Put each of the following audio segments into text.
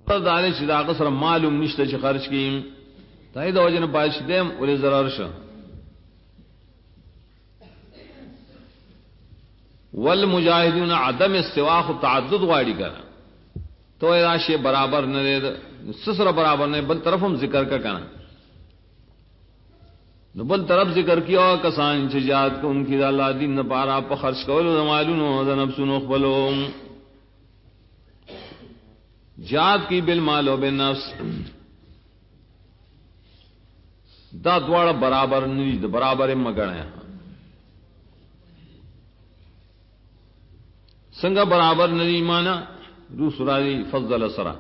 دانش دا قصر معلوم نشته چې خرج کیم تای دا وجنه پاش دیم ولې zarar شو والمجاهدون عدم استواء تعدد غاړي کړه تو راشي برابر نه ده سسره برابر نه بل طرفم ذکر کا کنه نو بل طرف ذکر کیا کسان چې جهاد کو انکی د الله دین نه پارا په خرج کولو د مالونو د نفسونو خپلو جهاد کی بالمال و بالنفس دا دواړه برابر نه دي برابر مګنه څنګه برابر نه دي معنا رو سورای فضل سرا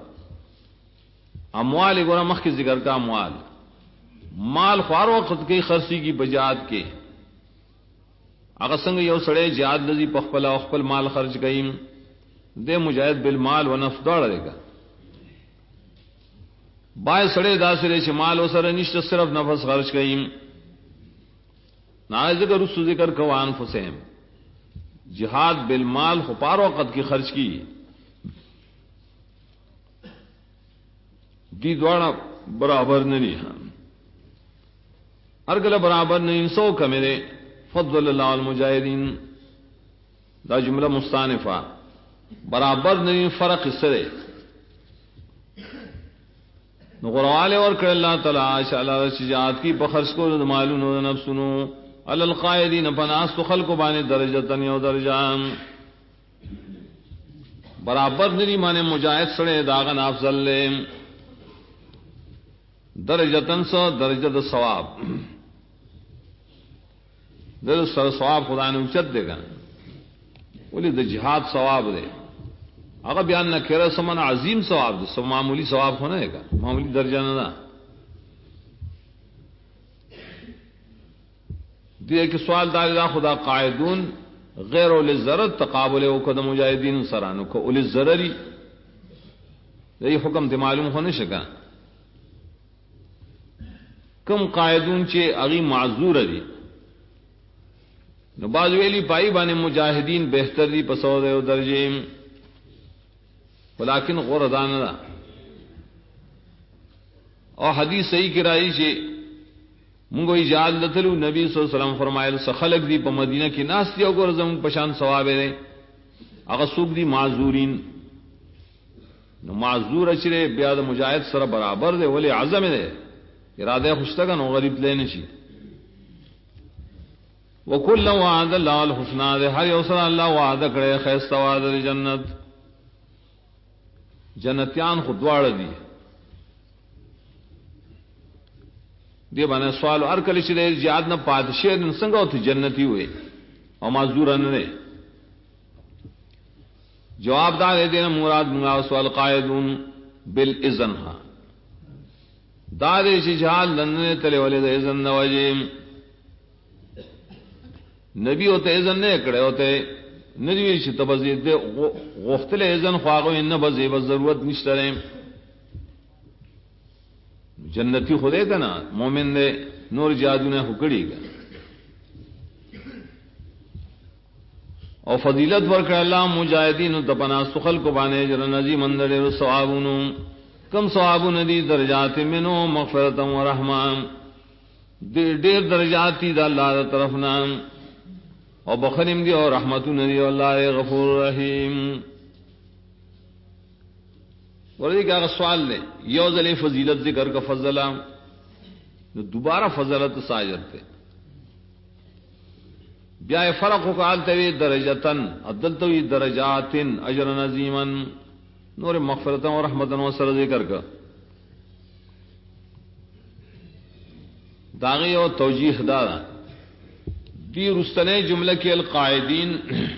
اموال ګره مخکې ذکر کا اموال مال خوار وخت کې خرچي کی بجات کې هغه څنګه یو سړی جهاد لذي په خپل مال خرج کړي د مجاهد بالمال و نفس داړه بای سړی دا سره چې مال وسره نشته صرف نفس خرج کړي نه ذکر رسو ذکر کوان فسهم جهاد بالمال خو پار وخت کې خرج کی دی دوړه برابر نه دي ارګله برابر نه انسو کمه ده فضل الله المجاهدین دا جمله مستانفه برابر نه فرق سره نو غرواله ور کړ الله تعالی انشاءالله شجاعت کی بخرج کو مالونو نفسونو علی القائدین فناس خلق باندې درجه یو درجه برابر نه معنی مجاهد سره داغه افضل له درجه سو درجه د ثواب د سر ثواب خدای نه اوچت دیګا ولې د جهاد ثواب دی هغه بیان نه کړه سمن عظیم ثواب دی سم معمولی ثواب خو نه ہے معمولی درجه نه ده دې کې سوال دا خدا قائدون غیر ول الضرر تقابل او قدم مجاهدین سرانو کو ول الضرری دې حکم ته معلوم خو نه شګه کم قائدون چې اغي معذور دي نو باز ویلی پای باندې مجاهدین بهتر دي په 100 درجه ولکن غردان دا او حدیث صحیح کی رائی چې مونږه اجازه لتلو نبی صلی الله علیه وسلم فرمایل خلق دی په مدینه کې ناس دی او ګرځم پشان ثواب دی هغه سوق دی معذورین نو معذور چې بیا د مجاهد سره برابر دی ولی عزم دی اراده خوشتګن او غریب لین شي وکل وعد الله الحسنى هر یو سره الله وعده کړی خیر ثواب د جنت جنتیان خود واړه دي دی باندې سوال ار کله چې جهاد نه پادشه نن څنګه او ته جنتی وي او معذور نه جواب دا دې نه مراد موږ سوال قائدون بالاذن ها دا دې چې جهاد لنه تل ولې د اذن نوجیم نبی او ته اذن نه کړو او ته ندوی چې تبذیر دې غختل اذن خواغو نه بزې به ضرورت نشته لري جنتی خدای کنا مومن دې نور جادو نه هکړيګا او فضیلت ورکړه الله مجاهدین ته پنا سخل کو باندې جن نزی مندر ثوابونو کم ثوابون دي درجات منو مغفرت و رحمان ډېر درجات دي د الله طرفنا او بخنیم دی او رحمتون دی الله غفور رحیم ورته کا سوال لے یو ذل فضیلت ذکر کا فضلا نو دوبارہ فضلت ساجر تے بیا فرق کو آلتے درجتن عدلتوی درجاتن اجر عظیما نور مغفرت و رحمت و سر ذکر کا داغی اور توجیح دارا دی رستنے جملہ کے القائدین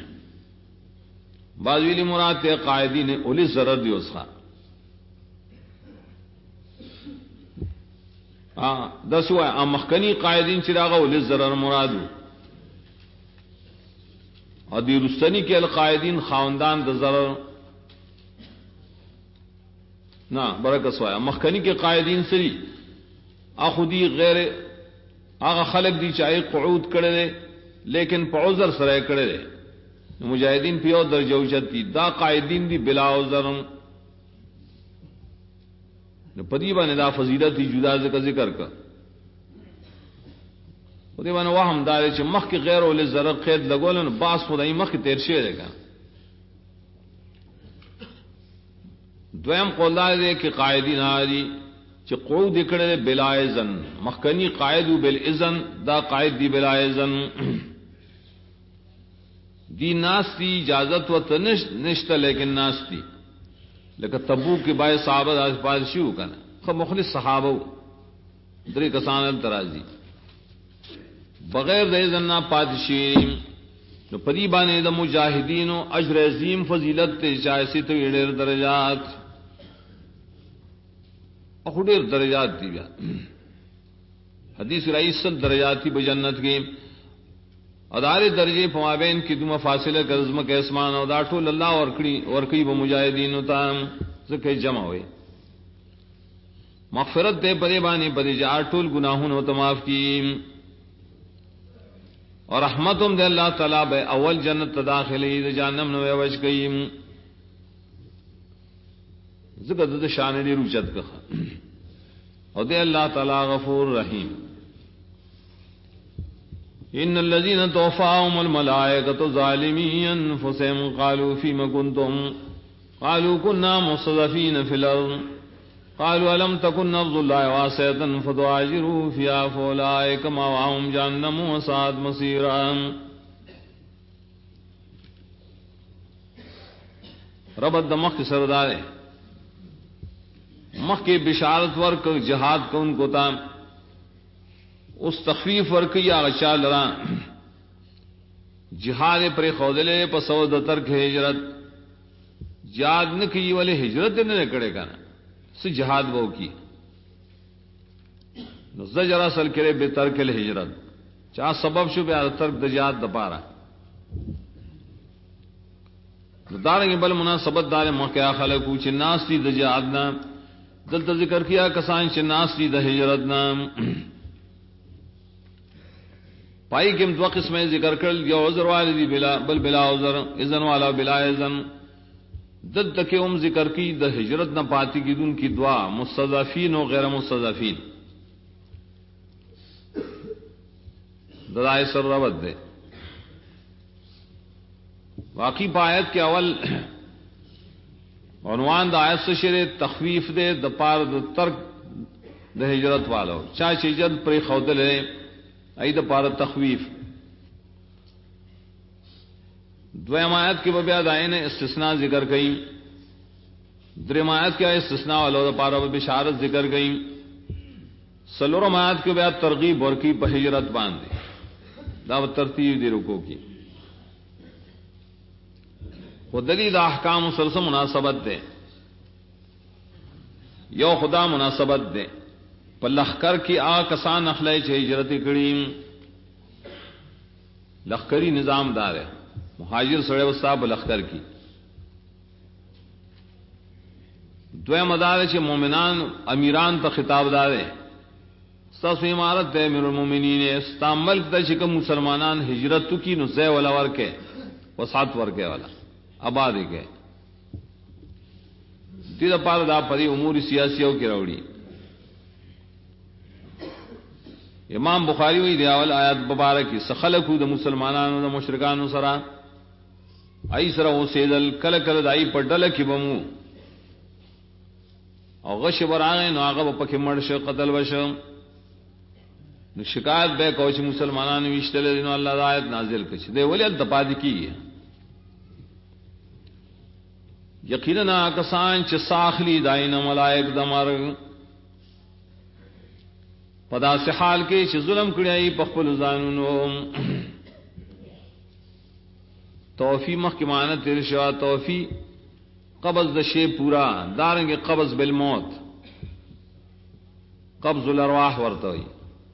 بازویلی مراد تے قائدین اولی ضرر دی اس کا دسوا امخکنی قائدین چراغ اولی ضرر مرادو اور دی رستنی کے القائدین خاندان د ضرر نہ برکسوایا مخکنی کے قائدین سری اخودی غیر آغا خلق دی چاہے قعود کرے لیکن پا عذر سرائے کرے مجاہدین پیو درجہ اوچت دی دا قائدین دی بلا عذر پدی باندې دا فضیلت جدا ذکر کا پدی باندې وهم دار چې مخ کې غیر ول زرق قید لګول نو باس خدای مخ تیر شي دیګا دویم قول دی کې قائدین هاري چې قعود کړه بلا اذن مخکنی قائد بالاذن دا قائد دی بلا اذن دی ناس دی اجازت و تنش نشته لیکن ناس دی لکه تبوک کې بای صحابه از پاس شو کنه خو مخلص صحابه درې کسان ترازی بغیر د اذن نه پادشي نو پدی باندې د مجاهدینو اجر عظیم فضیلت ته جایسي ته ډېر درجات او ډېر درجات دي بیا حدیث رئیس درجات په جنت کې ادارے درجے فمابین کی دم فاصلہ کرزم کے اسمان او دا ټول الله ورکړي به مجاهدین او تام زکه جمع وي مغفرت دے پرے باندې پرے جا ټول گناہوں ته معاف کی اور رحمتم دے اللہ تعالی به اول جنت داخلي د جهنم نو وش گئی زکه د شان دی روچت کا او دے اللہ تعالی غفور رحیم ان الذين توفاهم الملائكه ظالمي انفسهم قالوا فيما كنتم قالوا كنا مستضعفين في الارض قالوا الم تكن ارض الله واسعه فتهاجروا فيها فاولئك مأواهم جهنم وساءت مصيرا رب دمخ سردار مخ کے بشارت ورک جہاد کو ان کو تام اس تخفیف ورکی یا غشا لرا جہاد پر خودلے پسو د ترک ہجرت جاد نہ کی والے ہجرت نہ کڑے گا س جہاد وہ کی زجر اصل کرے بے ترک الہجرت چا سبب شو بے ترک د جہاد د پارا دارنگ بل مناسبت دار موقع خلق چ ناس دی د جہاد نہ دل ذکر کیا کسان چ ناس دی د ہجرت نہ پائی کے دو قسمیں ذکر کر یا عذر والدی بلا بل بلا عذر اذن والا بلا اذن دد تک ذکر کی د ہجرت نہ پاتی کی دن کی دعا مستضعفین و غیر مستضعفین دلائے سر ربط دے واقعی پایت کے اول عنوان دا آیت سے شر تخفیف دے د پار د ترک د ہجرت والو چاہ ہجرت پر خودل ہے اید پار تخویف دویم آیت کی ببیاد آئے نے استثناء ذکر گئی دریم آیت کی استثناء والو پار بشارت ذکر گئی سلورم آیت کی ببیاد ترغیب اور کی بحجرت باندھے دعوت ترتیب دی رکو کی وہ دلیل احکام سرس مناسبت دے یو خدا مناسبت دے لخکر کی آ کسان اخلائے چھ ہجرت کریم لخکری نظام دار ہے مہاجر سڑے وصاب لخکر کی دوے مدار چھ مومنان امیران تا خطاب دار ہے سس عمارت ہے امیر المومنین استا ملک تا چکم مسلمانان ہجرت تو کی نزے والا ورکے وسعت ورکے والا آبادی کے تیرا پار دا پری امور سیاسیوں کی روڑی امام بخاری وی دیاول آیات مبارکی سخلقو د مسلمانانو د مشرکانو سرا ای سرا او سیدل کل کل دای په ډله کې بمو او غش براغه نو هغه په کې مړ شو قتل وشو نو شکایت به کوم چې مسلمانانو وشتل نو الله د آیت نازل کړي دی ولې د پاد کیږي یقینا کسان چې ساخلی داینه ملائک د مرګ پدا سے حال کے چھ ظلم کڑیائی پخپل زانونو توفی محکمانت ترشا توفی قبض دشے پورا دارنگے قبض بالموت قبض الارواح ورتوئی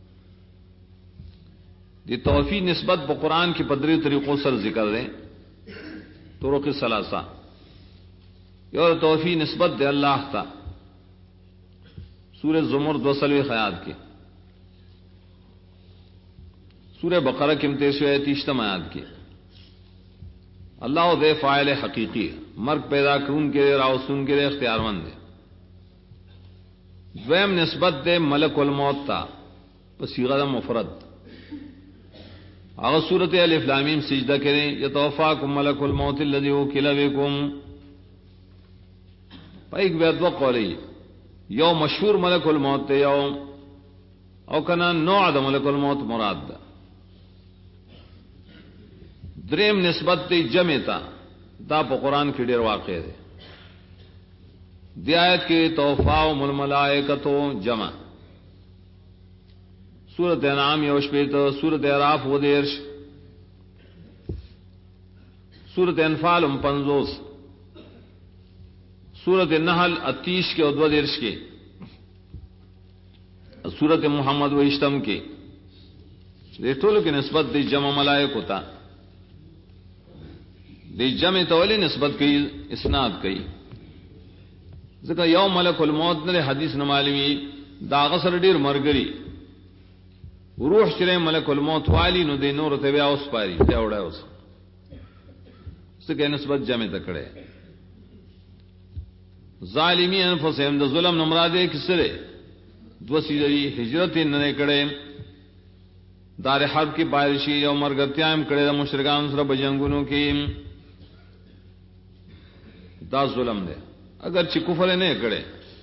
دی توفی نسبت با قرآن کی پدری طریقوں سر ذکر دیں طرق ثلاثہ اور توفی نسبت دے اللہ تا سورہ زمر 2 خیات کے سورہ بقرہ کی 30 آیات کی اللہ دے فاعل حقیقی مرگ پیدا کرن کے راوسن کے اختیار مند ہے دویم نسبت دے ملک الموت تا صیغہ مفرد اگر سورۃ الف لام میم سجدہ کریں یتوفاکم ملک الموت الذی وکل بکم ایک بیت وقولی یو مشہور ملک الموت تے یو او کنا نوع د ملک الموت مراد دا دریم نسبت تے جمع تا دا په قرآن کې ډیر واقع دی دی آیت کې توفاهم الملائکۃ جمع سورۃ انعام یو شپیت سورۃ اعراف و دیرش سورۃ انفال 50 سورۃ النحل 38 کے اور 2 کے سورۃ محمد و اشتم کے ټول کې نسبت دی جمع ملائک ہوتا دی جمع تولی نسبت کی اسناد کی ذکر یوم ملک الموت نے حدیث نہ معلومی دا غسر ډیر مرګري روح چرے ملک الموت والی نو دے نور تے بیا اوس پاری تے وڑا اوس سکه نسبت جمع تکڑے ظالمی انفسهم د ظلم نمراده کسره دو سیدری ہجرت نه کړي دار حرب کی بارشی او مرګتیام کړي د مشرکان سره بجنګونو کې دا ظلم دی اگر چې کفر نه کړي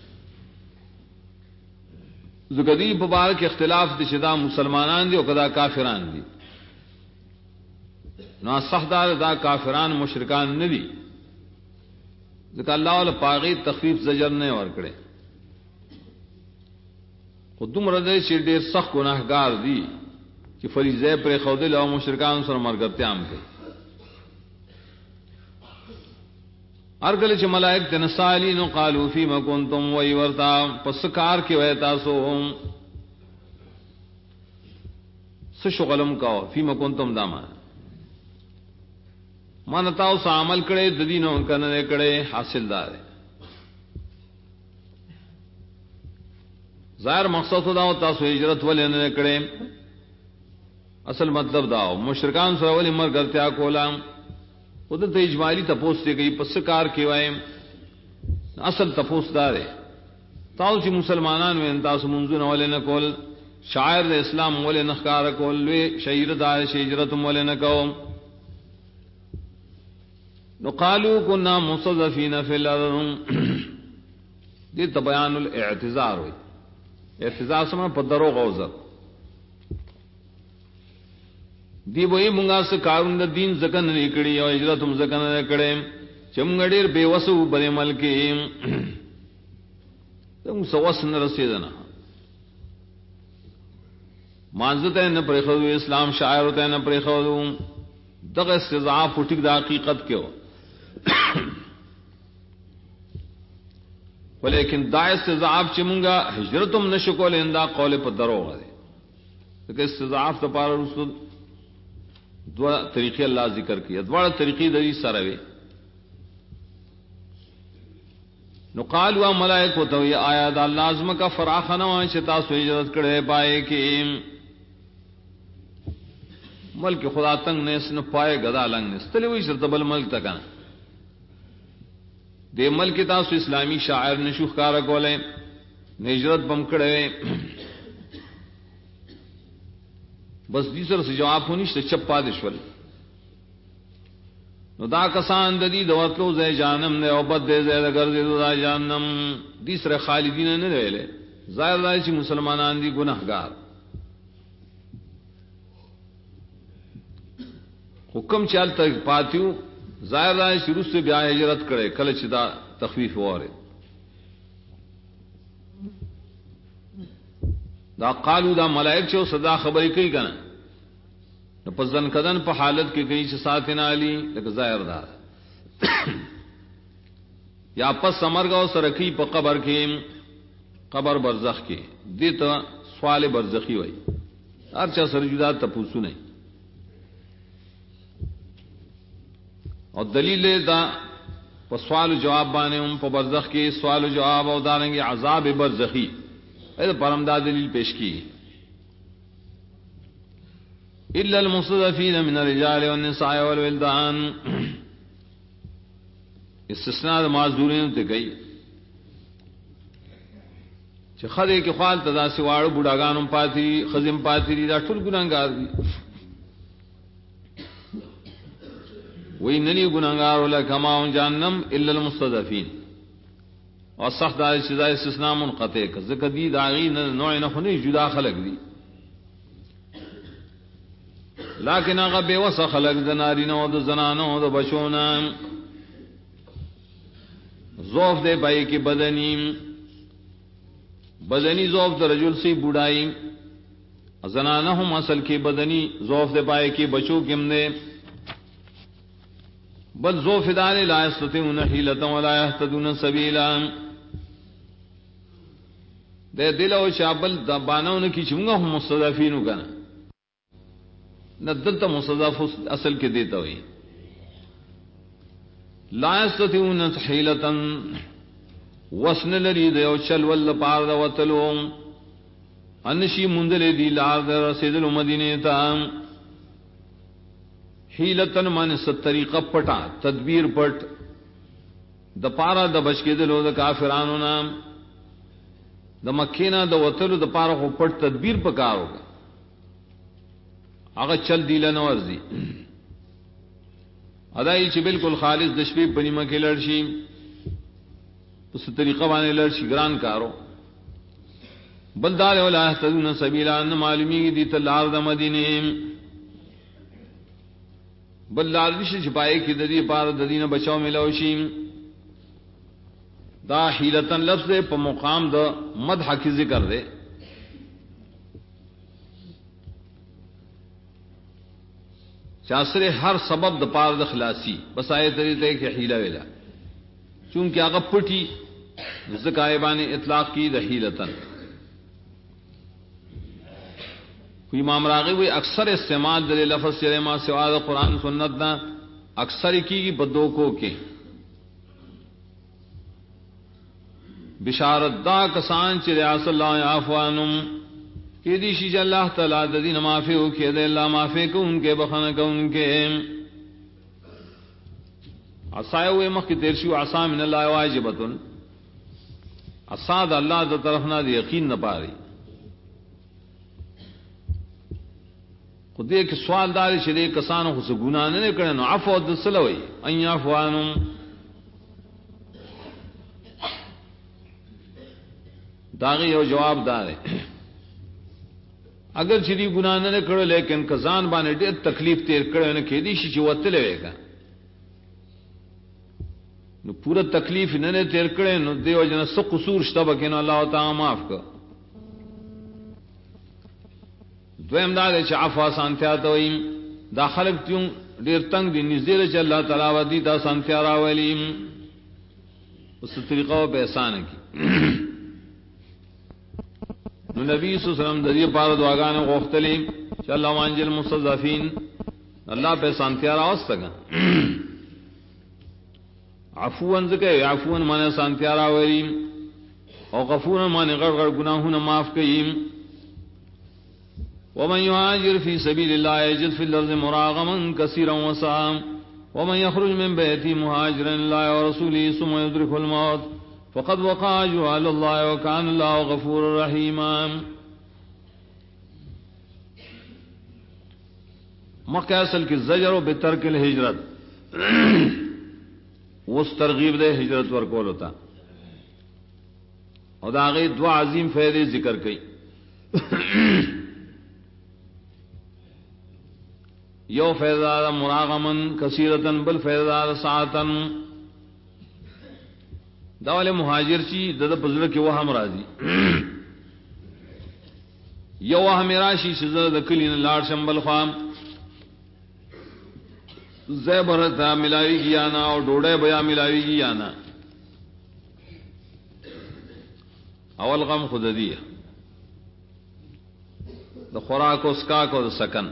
زګدی په بار کې اختلاف دي چې دا مسلمانان دي او کدا کافران دي نو صحدار دا کافران مشرکان نه دي ځکه الله ول پاغي تخفیف زجر نه ور کړي خودم رده چې ډېر سخت ګناهګار دي چې فریضه پر خودل او مشرکان سره مرګتیام کوي ارګل چې ملائک تنسالین قالوا فيما كنتم ويورتا پس کار کې وای تاسو څه شغلم کاو فيما كنتم داما مان تاسو عمل کړي د دینو کنه کړي حاصلدار ظاهر مقصد دا تاسو هجرت ولې نه کړي اصل مطلب دا مشرکان سره ولې مرګتیا کولا خود ته اجمالی تپوس ته گئی پس کار کې وای اصل تپوس دار تاسو چې مسلمانان وین تاسو منځونه ولې نه کول شاعر د اسلام ولې نه ښکار کول وی شهید دار هجرت ولې نه کوم نو قالو كنا مستضعفين في الارض دې بیان الاعتذار وي اعتذار سم په دروغ او زر دی وای مونږه څه کارون د دین ځکن نه کړی او هجرت هم ځکن نه کړي چې مونږ ډېر بے وسو بلې ملک تم سوس نه رسیدنه مانځته نه پرې خو اسلام شاعر ته نه پرې خو دغه استضعاف ټیک د حقیقت کې ولیکن دا استضعاف چې مونږه هجرت هم نشو کولای انده قول په دروغ دی دغه استضعاف ته پاره رسول دو طریقې الله ذکر کړي دواړه طریقې د دې سره وي نو قالوا ملائکه تو یا آیا د لازم کا فراخنه وای چې تاسو هجرت کړي پای کې ملک خدا تنگ نے اس نے پائے گدا لنگ نے استلی وی شرط بل ملک تکا دے ملک تاسو اسلامی شاعر نشوخ کارا کولے ہجرت بم کړي بس دې سره جواب هونیشته چپا دشول نو دا کسان د دې د ورتلو ځای جانم نه او بد دې ځای د ګرځې دا جانم دې سره خالدین نه ویلې ظاهر دی چې مسلمانان دي ګناهګار حکم چالت پاتیو ظاهر دی شروع سے بیا ہجرت کړي کله چې دا تخفیف واره دا قالو دا ملائک چې صدا خبرې کوي کنه نو په ځن کدن په حالت کې کوي چې ساتنه علی لکه ظاهر دا یا پس سمرګاو سره کوي په قبر کې قبر برزخ کې دې ته سوال برزخی وای هر چا سره جدا تپوسو نه او دلیل دا په سوال جواب باندې هم په برزخ کې سوال جواب او دارنګ عذاب برزخی اې پرمدا دلیل پیش کی الا المستضعفين من الرجال والنساء والولدان استثناء معذورین ته گئی چې چې خدای کې خپل تدا سیواړو بوډاګانو پاتې خزم پاتې دا ټول ګناګار دي وی ننی ګناګار ولکما جهنم الا المستضعفين او سخت دای چې دای استثناء منقطع ک ذکر دي داغي نوع نه خني جدا خلق دي لیکن هغه به وس خلق د نارینه او د زنانو او د بچونو ضعف دے پای کی بدنی ضعف د رجل سی بوډای زنانه هم اصل کی بدنی ضعف دے پای کی بچو کم نے بل ضعف دار لا یستطيعون حیلة ولا يهتدون سبیلا دے دل او شابل دبانو کی چونگا هم مستضعفین کنا ندلت مستضعف اصل کے دیتا ہوئی لا یستطيعون حیلة وسن لري دیو چل ول پار دا وتلو انشی مندل دی لار در رسیدل مدینه تا حیلتن من ست طریقہ پٹا تدبیر پٹ د پارا د بچکیدلو د کافرانو نام د مکینا د وتلو د پارا خو پټ تدبیر پکارو هغه چل دی لنه ورزي ادائی چې بالکل خالص د شپې پنیمه کې لړشي پس طریقہ باندې لړشي ګران کارو بلدار ولا اهتدون سبیلا ان معلومی دي تلار د مدینه بلدار دي شپای کې د دې پار د دینه بچاو ملو شي دا حیلتن لفظ په مقام د مدح کی ذکر ده چاسره ہر سبب د پار د خلاصی بس آیت دې کې حیله ویلا چونکه هغه پټي زکایبانی اطلاق کی د حیلتن امام راغب وی اکثر استعمال د لفظ سره ما سوا د قران سنت دا اکثر کی بدو کو کے بشارت دا کسان چې ریاست الله عفوانم کې دي چې الله تعالی د دین معافی او کې د الله معافی کو انکه بخنه کو انکه عصایو مخ کې تیر شو عصا من الله واجبتن عصا د الله د طرف نه یقین نه پاري خدای کې سوال دار چې دې کسانو خو څه ګناه نه کړي نو عفو د سلوي ان عفوانم داغه یو جواب دار اگر چې دې ګناه نه کړو لیکن کزان باندې ډېر تکلیف تیر کړو نه کې دي چې وتلې وېګا نو پورا تکلیف نه تیر کړي نو دیو جن څه قصور شته بکینو الله تعالی معاف کړ دویم دا چې عفو سانتیا ته ویم دا خلق تیون ډیر تنگ دي نږدې چې الله تعالی ودی دا سانتیا راولیم اوس طریقو به احسان کی نو نبی صلی الله علیه وسلم د دې پاره دعاګانې غوښتلې چې الله وانجل مستضعفین الله په سانتیا راوستګا عفوان زکه عفوان معنی سانتیا راولیم او غفورا معنی غړ غړ گناهونه معاف کړي ومن يهاجر في سبيل الله يجد في الأرض مراغما كثيرا وسعا ومن يخرج من بيته مهاجرا لله ورسوله ثم يدركه الموت فقد وقع أجره على الله وكان الله غفورا رحيما مکہ اصل کی زجر بترک الهجرت اس ترغیب دے ہجرت ورکول ہوتا اور دا غي دعا عظیم فائدے ذکر کئی یو فیضا مراغمن کثیرتن بل فیضا ساعتن دا والے مہاجر چی د پزړه کې وهم راځي یو وهم راشي چې د کلین لاړ شمبل خام زبرتا ملاوی گیانا او ډوډۍ بیا ملاوی گیانا اول غم خود دی د خوراک او اسکا کو سکن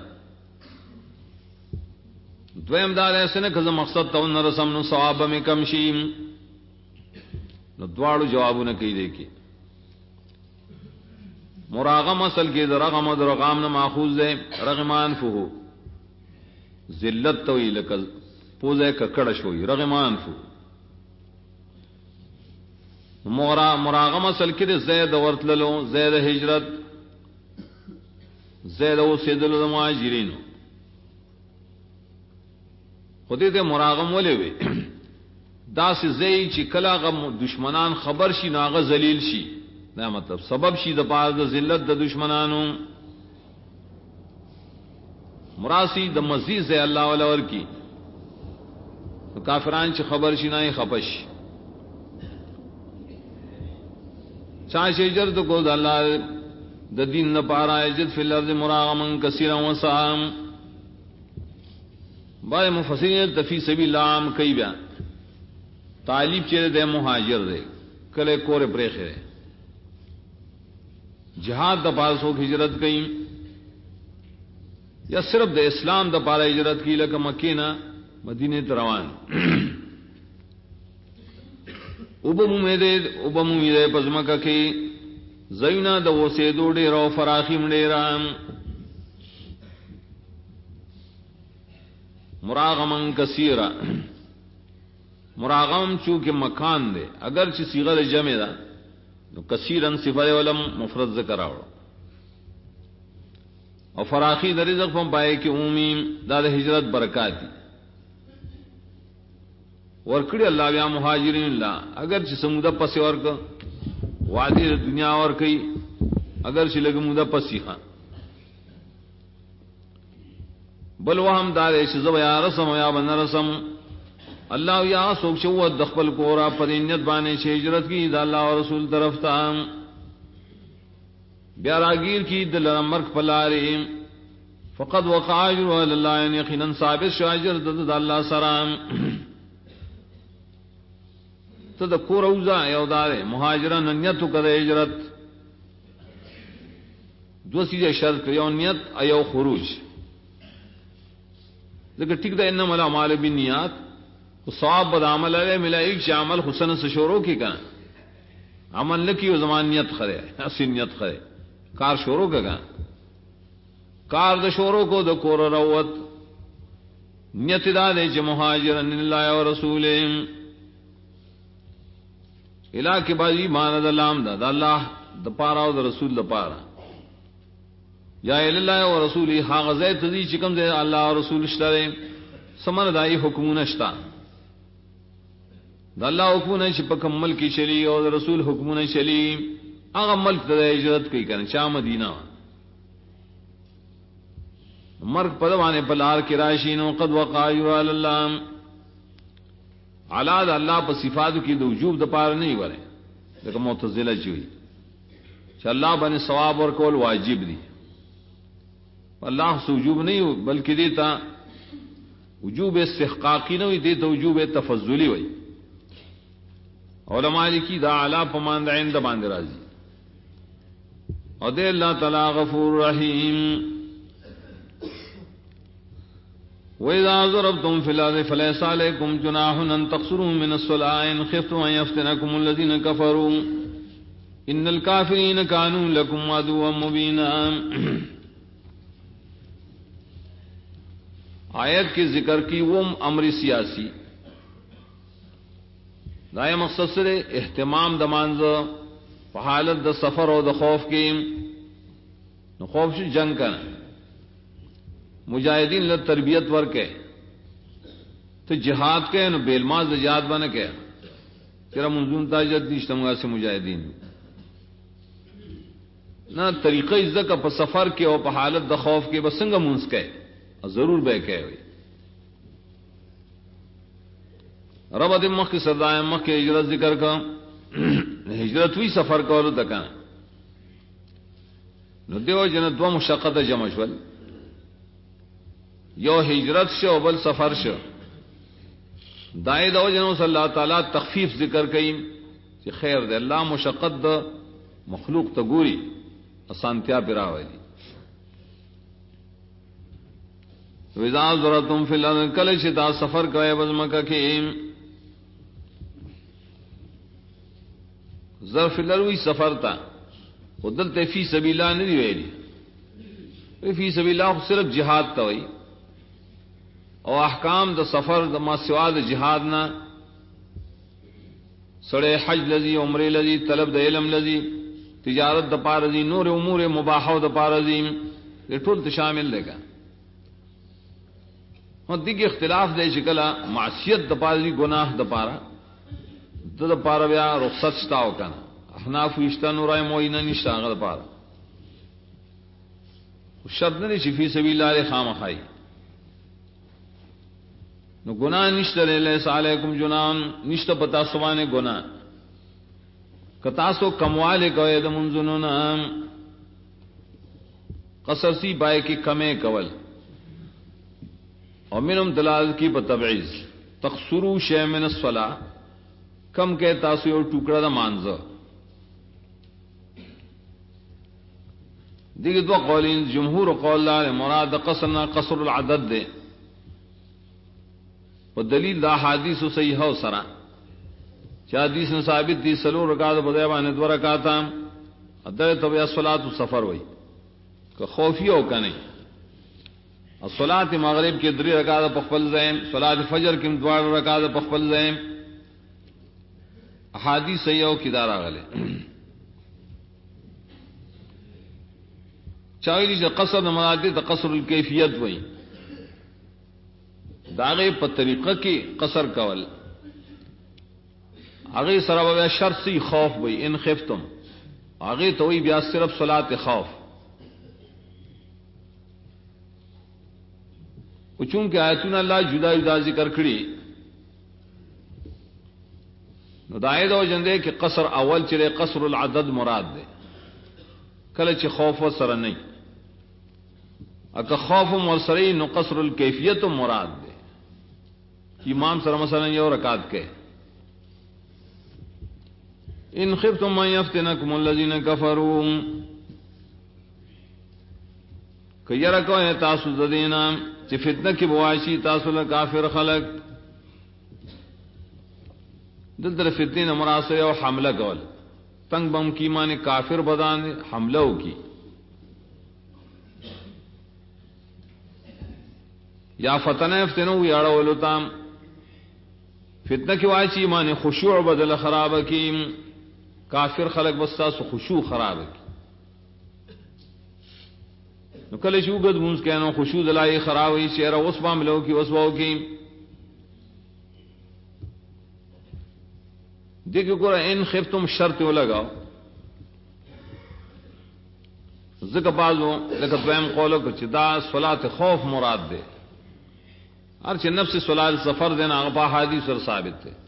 دویم دار ایسے نے کہ مقصد تو نہ رسم نو ثواب میں کم شیم نو دواړو جوابونه کوي دیکي مراغم اصل کې درغم او درغام نه ماخوذ ده رغمان فو ذلت تو لکل پوزه ککړ شوی رغمان فو مراغم اصل کې زید ورتللو زید هجرت زید او سیدل مهاجرین خودی ته مراغم ولې وي دا سه زئی چې کله غ دشمنان خبر شي ناغه ذلیل شي دا مطلب سبب شي د پاره د ذلت د دشمنانو مراسی د مزید سے الله ولا ور کی کافران چې خبر شي نه خپش چا شجر د کو د الله د دین نه پاره عزت فی الارض مراغمن کثیرا وسام بای مفسرین تفی سبیل عام کوي بیا طالب چې د مهاجر دی کله کور پرېخره جهاد د پاسو هجرت کئ یا صرف د اسلام د پاره هجرت کی لکه مکه نه مدینه ته روان وبمومید پزماکه کې زینا د وسه دوړې رو فراخیم ډیرام مراغمن کثیرا مراغم چونکہ مکان دے اگر چی صیغه جمع ده نو کثیرن صفت ولم مفرد ذکر راوړو او فراخی د رزق په پای کې عمومي د هجرت برکات دي ورکړي الله بیا مهاجرین الله اگر چې سموده پسې ورک وادي د دنیا اور کوي اگر چې لګ موده پسې ها بل وهم دار چې زو یا رسم یا بن رسم الله یا سوک شو د خپل کورا پر نیت باندې چې هجرت کی د الله او رسول طرف ته بیا راگیر کی دل مرک پلاری فقد وقع اجر علی الله یقینا ثابت شو اجر د الله سلام ته د کور اوزا یو دار مهاجرن نیت کړه هجرت دو سیده شرط یو نیت ایو خروج ذکر ٹھیک ده انما الاعمال بالنیات ثواب بد عمل علیہ ملائک چې عمل حسن سے شروع کی کا عمل لکی و زمان نیت خرے اسی نیت خرے کار شروع کا کار د شروع کو د کور روت نیت دا دے چې مهاجرن لله و رسوله الہ کے بعد ایمان د لام دا الله د پاره او د رسول د پاره یا الله و رسوله هغه ځای ته چې کوم ځای الله او رسول شته سمن دای حکمونه شته د الله حکمونه چې په کوم ملک شلی او د رسول حکمونه شلی هغه ملک ته هجرت کوي کنه چا مدینه مرګ په باندې په لار کې راشي نو قد وقع علی الله علا د الله په صفاتو کې د وجوب د پاره نه وره لکه معتزله چوي چې الله باندې ثواب ورکول واجب دي الله سو وجوب نه بلکې دیتا وجوب استحقاقی نه وي دیتا وجوب تفضلی وي علماء کی دا اعلی پماند عند باندې راځي او دې الله تعالی غفور رحیم وَإِذَا ضَرَبْتُمْ فِي الْأَرْضِ فَلَيْسَ عَلَيْكُمْ جُنَاحٌ أَن تَقْصُرُوا مِنَ الصَّلَاةِ إِنْ خِفْتُمْ أَن يَفْتِنَكُمُ الَّذِينَ كَفَرُوا إِنَّ الْكَافِرِينَ كَانُوا لَكُمْ عَدُوًّا مُبِينًا آیت کے ذکر کی وہ امر سیاسی دائیں مقصد سے اہتمام دمانز حالت د سفر اور د خوف کی خوف سے جنگ کا مجاہدین ل تربیت ورکے تو جہاد کے نو بیلماز جہاد بن کے تیرا منظوم تاجت نشتمگا سے مجاہدین نہ طریقہ عزت کا سفر کے اور حالت د خوف کے بسنگ منس کے ضرور بے کہ ہوئی رب دمخ کی سردائے مخ کے ہجرت ذکر کا ہجرت ہوئی سفر کا اور دکان ندیو جنت و مشقت جمشول یو ہجرت شو بل سفر شو دائیں دو جنوں صلی اللہ تعالی تخفیف ذکر کئ کہ خیر دے اللہ مشقت دا مخلوق تگوری اسانتیا پیراوی وَإِذَا ضَرَبْتُمْ فِي الْأَرْضِ کله چې دا سفر کوي بزمکه کې ظرف لروي سفر تا ودلته فی سبیل الله نه دی ویلي فی سبیل الله صرف جهاد ته وي او احکام د سفر د ما سوا د جهاد نه سڑے حج لذی عمرے لذی طلب د علم لذی تجارت د پار دی نور امور مباحو د پار دی یہ ټول شامل لگا اور دیکھ اختلاف دے شکلا معصیت د پار دی گناہ د پارا د پارا بیا رخصت شتاو کنا احناف اشتا نورای موینا نشتا غد پارا شرط نے فی سبیل اللہ خام خائی نو گناہ نشتا لیس علیکم جناح نشتا پتا سوانے گناہ کتاسو کموالے کوئے دا منزنون قصر سی بائے کی کمے کول اور منم دلال کی بتبعیز تقصرو شیء من الصلاة کم کے تاسو اور ٹکڑا دا مانزا دیکھ دو قولین جمہور قول اللہ مراد قصرنا قصر العدد دے و دلیل دا حدیث صحیح و سرا چا حدیث نے ثابت دی سلو رکعت بدیبان دو رکعتا ادر تو الصلاۃ سفر ہوئی کہ خوفی ہو کا نہیں الصلاۃ مغرب کے دری رکعت پخپل زیم صلاۃ فجر کے دوار رکعت پخپل زیم احادیث صحیح ہو کدارا غلے چاہیے جو قصر مراد دا قصر الکیفیت ہوئی داغے پر طریقہ کی قصر کول آگے سراب شرط سی خوف بھئی ان خفتم آگے تو وہی بیا صرف صلاۃ خوف چونکہ آیتون اللہ جدا جدا ذکر کری دائد و جندے کہ قصر اول چلے قصر العدد مراد دے کلچ خوف و سر نہیں اگر خوف مرسری نو قصر الکیفیت مراد دے امام سر مثلا یہ رکعت کے ان خفتم من یفتنکم الذین کفروا کہ یرکو ہے تاسو زدینا چی فتنہ کی بواشی تاسو لکافر خلق دل در فتنین مراسر و حملہ کول تنگ بم کی مانے کافر بدان حملہ کی یا فتنہ افتنو یاڑا ولتام فتنہ کی واچی مانے خشوع بدل خراب کی کافر خلق بستا سو خشوع خراب کی نو کله شو گد مونږ کینو خشوع دلای خراب وي چیرې اوس با ملو کی اوس واو کی دیکھو ګور ان خفتم شرط ولګاو زکه بازو لکه دویم قولو چې دا صلات خوف مراد ده ہر چه نفس صلات سفر دینا اغبا حدیث اور ثابت ہے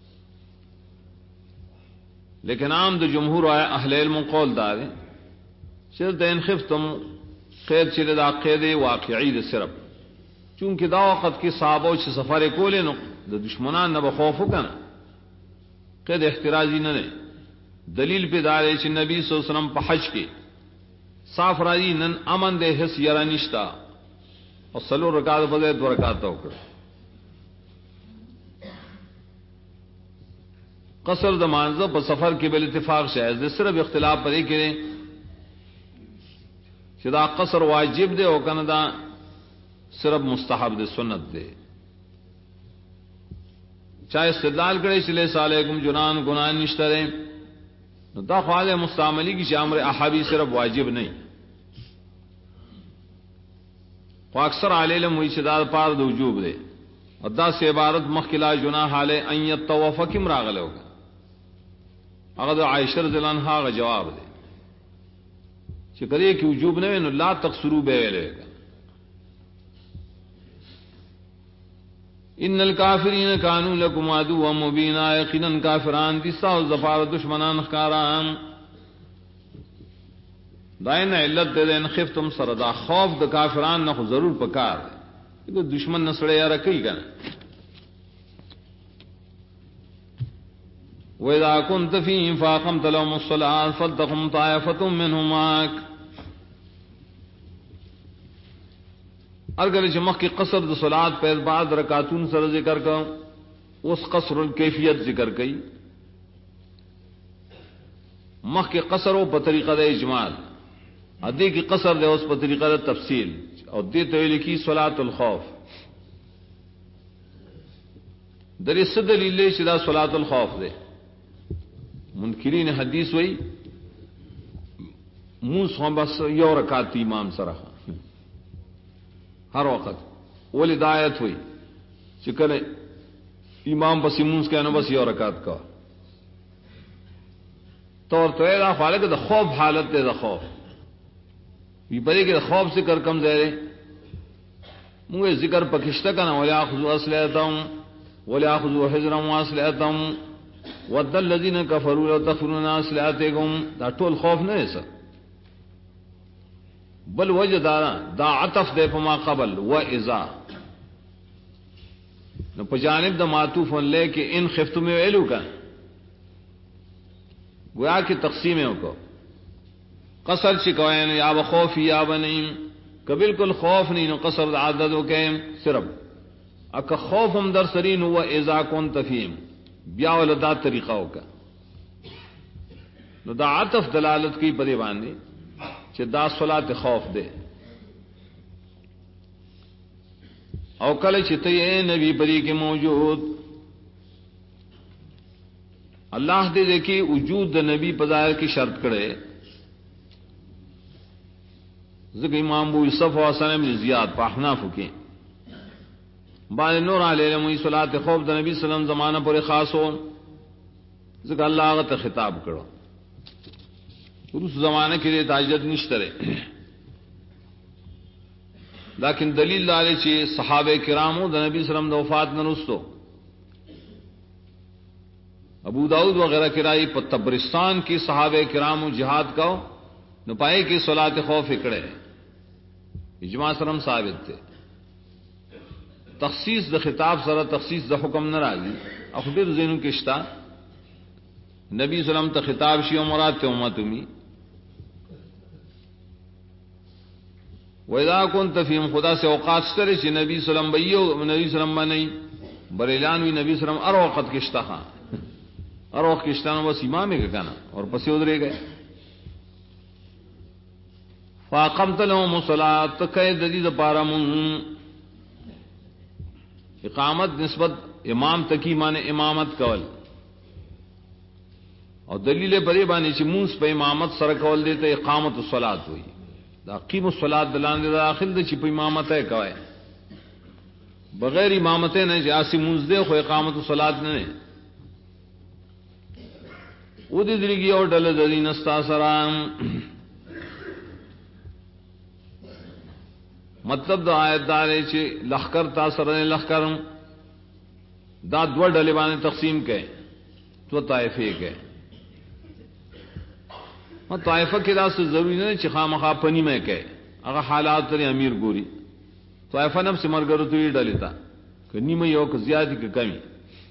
لیکن عام دو جمہور آیا اہل علم قول دار شرط ان خفتم قید چلے دا قید واقعی دا صرف چونکہ دا وقت کی صحابہ چھ سفر کولے نو دا دشمنان نبا خوفو کنا قید احترازی ننے دلیل پہ دارے چھ نبی صلی اللہ علیہ وسلم پا حج کے صاف راضی نن امن دے حس یرا نشتا اور سلو رکعت بدے دو رکعت ہوکر قصر دا مانزہ پا سفر کے بل اتفاق شاید دے صرف اختلاف پر ایک کریں دا قصر واجب دے او کنا دا صرف مستحب دے سنت دے چاہے استدلال کرے چلے علیکم جنان گناہ نشترے دا خواہ مستعملی کی شامر احابی صرف واجب نہیں خواہ اکثر علیلم ہوئی شداد پار دو وجوب دے اور دا سے عبارت مخلا جناح حالے ان یتوفا کم راغلے ہوگا اگر عائشہ رضی اللہ عنہا کا جواب دے کرے کہ وجوب نہ نو لا تقصروا بے ان الکافرین کانوا لکم عدوا مبینا یقینا کافران دسا ظفار دشمنان خاران دائن علت دے ان خفتم سردا خوف د کافران نہ ضرور پکار کہ دشمن نہ سڑے یار کئی کنا وَإِذَا كُنْتَ فِيهِمْ فَأَقَمْتَ لَهُمُ الصَّلَاةَ فَلْتَقُمْ طَائِفَةٌ مِّنْهُمْ مَعَكَ اگر جمع کی قصر د صلات پہ بعد رکعتون سر ذکر کا اس قصر الکیفیت ذکر کئی مخ کے قصر و بطریقہ دے اجمال ادی کی قصر دے اس بطریقہ دے تفصیل اور دے تو لکھی صلاۃ الخوف در اس دلیل شدہ صلاۃ الخوف دے منکرین حدیث وئی موس بس یو رکعت امام سره ہر وقت ولی دایت ہوئی چکل امام بس موس کہنا بس یو رکعت کا طور تو دا خالق دا خوف حالت دے دا خوف یہ بڑے کہ خوف سے کر کم زیرے مجھے ذکر پکشتہ کا نا وَلْيَأْخُذُوا أَسْلِحَتَهُمْ وَلْيَأْخُذُوا حِذْرَهُمْ وَأَسْلِحَتَهُمْ وَدَّ الَّذِينَ كَفَرُوا لَوْ تَكْفُرُونَ أَسْلِحَتَكُمْ دا ټول خوف نه ہے بل وجہ دا عطف دے پما قبل وَإِذَا نو پجانب دا معطوف لے کہ ان خفتم ویلو کا گویا کی تقسیموں کو قصر شکوین یا بخوف یا بنیم کہ بالکل خوف نہیں نو قصر عدد و کہ صرف اک خوف ہم در سرین ہوا اذا کون تفیم بیا ولدا طریقہ کا نو دا عطف دلالت کی پدی باندې چې دا صلات خوف دے او کله چې ته نبی پدی کے موجود اللہ دے دیکھی وجود نبی پظاہر کی شرط کرے ذکر امام ابو یوسف و حسن بن زیاد پاحناف کے بعد نور علیہ وسلم صلاۃ خوف دا نبی صلی اللہ علیہ وسلم زمانہ پر خاص ہو ذکر اللہ غت خطاب کرو اس زمانہ کے لیے تاجت نشترے لیکن دلیل دارے چی صحابہ کرامو دا نبی صلی اللہ علیہ وسلم دا وفات نرستو ابو داؤد وغیرہ کرائی پر تبرستان کی صحابہ کرام جہاد کا نہ پائے کہ صلاۃ خوف اکڑے اجماع سرم ثابت تھے تخصیص دا خطاب سرا تخصیص دا حکم نہ راضی اخبر زینو کشتا نبی سلم تا خطاب شی و مراد تے امتمی وَإِذَا كُنْتَ فِيهِمْ خدا سے اوقات سترے چی نبی سلم بیو نبی سلم بنائی بریلانوی نبی سلم ار وقت کشتا خان اور وقت کشتانوں بس امام کا کہنا اور پسے ادھرے گئے فاقمت لهم الصلاۃ تقید جدید پارا من اقامت نسبت امام تکی مانے امامت کول اور دلیل بری بانی چ موس پہ امامت سر کول دیتے اقامت الصلاۃ ہوئی دا قیم الصلاۃ دلان دے داخل دے چ امامت ہے کوئے بغیر امامت نے جاسی موس دے خو اقامت الصلاۃ نے او دې درګي او ډل د دین استاسرام مطلب د آیت دارې چې لخر تاسره لخر دا دو ډلې باندې تقسیم کړي تو طائفه کې ما طائفه کې دا څه ضروری نه چې خامخا پنی مې کې هغه حالات لري امیر ګوري طائفه نفس مرګرو ته ډلې تا کني مې یو ک زیاتی ک کمی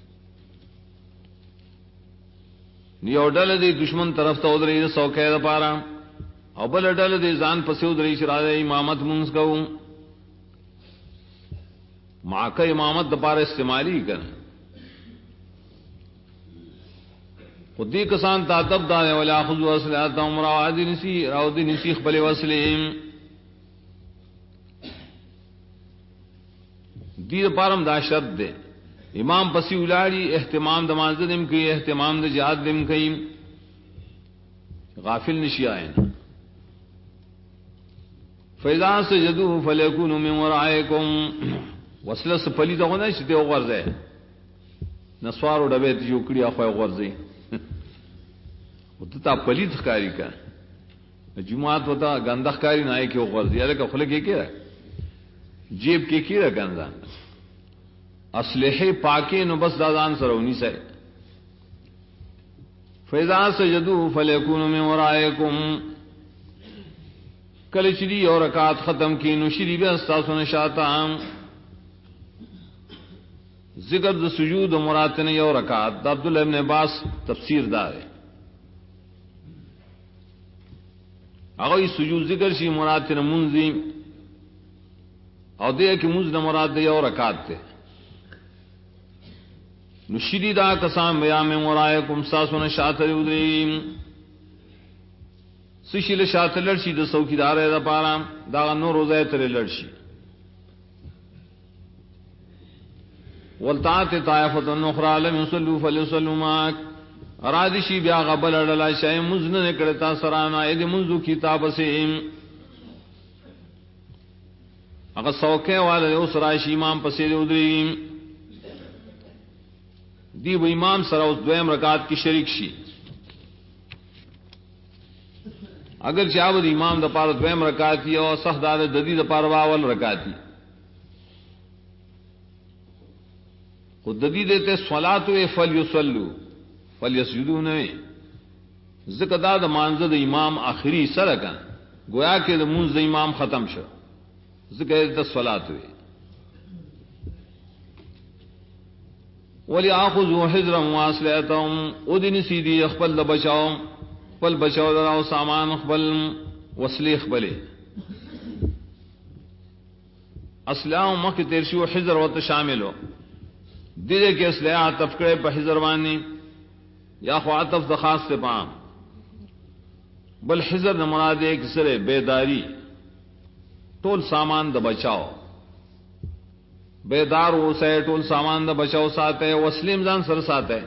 نیو ډل دی دشمن طرف ته ودرې سوکې د پاره او بل ډل دی ځان پسې ودرې چې راځي امامت مونږ کوو ماکه امامت د پاره استعمالي کړه خودی کسان تادب دا ولا خذوا صلاتهم راودی نسی خپل وسلیم دې پارم دا شرط ده امام پسی الاڑی اہتمام دماز دم کی اہتمام د جہاد دم کی غافل نشی آئے فیضا سجدوا فلیکونوا من ورائکم وصلت پلی تو ہونا چتے غرض ہے نسوار ڈبے جو کڑی اخو غرضی تو تا پلی تخکاری کا جمعات ہوتا گندخ کاری نہ آئے کہ غرضی الگ خلے کے کیا جیب کے کیا گندا اسلحے پاکے نو بس دادان سرونی سے فیضا سجدوا فلیکونوا من ورائکم کل چری اور رکعت ختم کی نو شری بے استاسن شاتام ذکر د سجود و مراد نے یو رکعت عبداللہ ابن عباس تفسیر دار ہے اگر سجود ذکر شی مراد نے منزی اور دے کہ منز نہ مراد یو رکعت تے نشری دا کسان بیا میں مرائکم ساسون شاتر ادریم سشیل شاتر لڑشی دا سوکیدار ہے دا پارام دا نو روزہ تر لڑشی والتعات طائفت النخرى لم يصلوا فليصلوا معك ارادشی بیا غبل اڑلا شای مزن نکڑتا سرانا اید منزو کتاب سے اگر سوکے والے اس راشی امام پسید ادری دی و امام سره اوس دویم رکعت کی شریک شي اگر چاود امام د پاره دویم رکعت او صحدار د دې د پاره اول رکعت او د دې دته صلات او فلیصلوا فلیسجدوا نه ذکر دا د مانزه د امام اخری سره کا گویا کې د منځ د امام ختم شو ذکر د صلات وی ولی اخذوا حذرا واصلاتهم ودن سیدی خپل بچاو خپل بچاو او سامان خپل وسلی خپل اسلام مخ تیر شو حذر وت شاملو دې کې اسلحه عطف کړي په حذر باندې یا خو عطف د خاص سے پام بل حذر نه مراد ایک سره بیداری ټول سامان د بچاو بیدار ہو سے ټول سامان د بچاو ساته وسلیم ځان سره ساته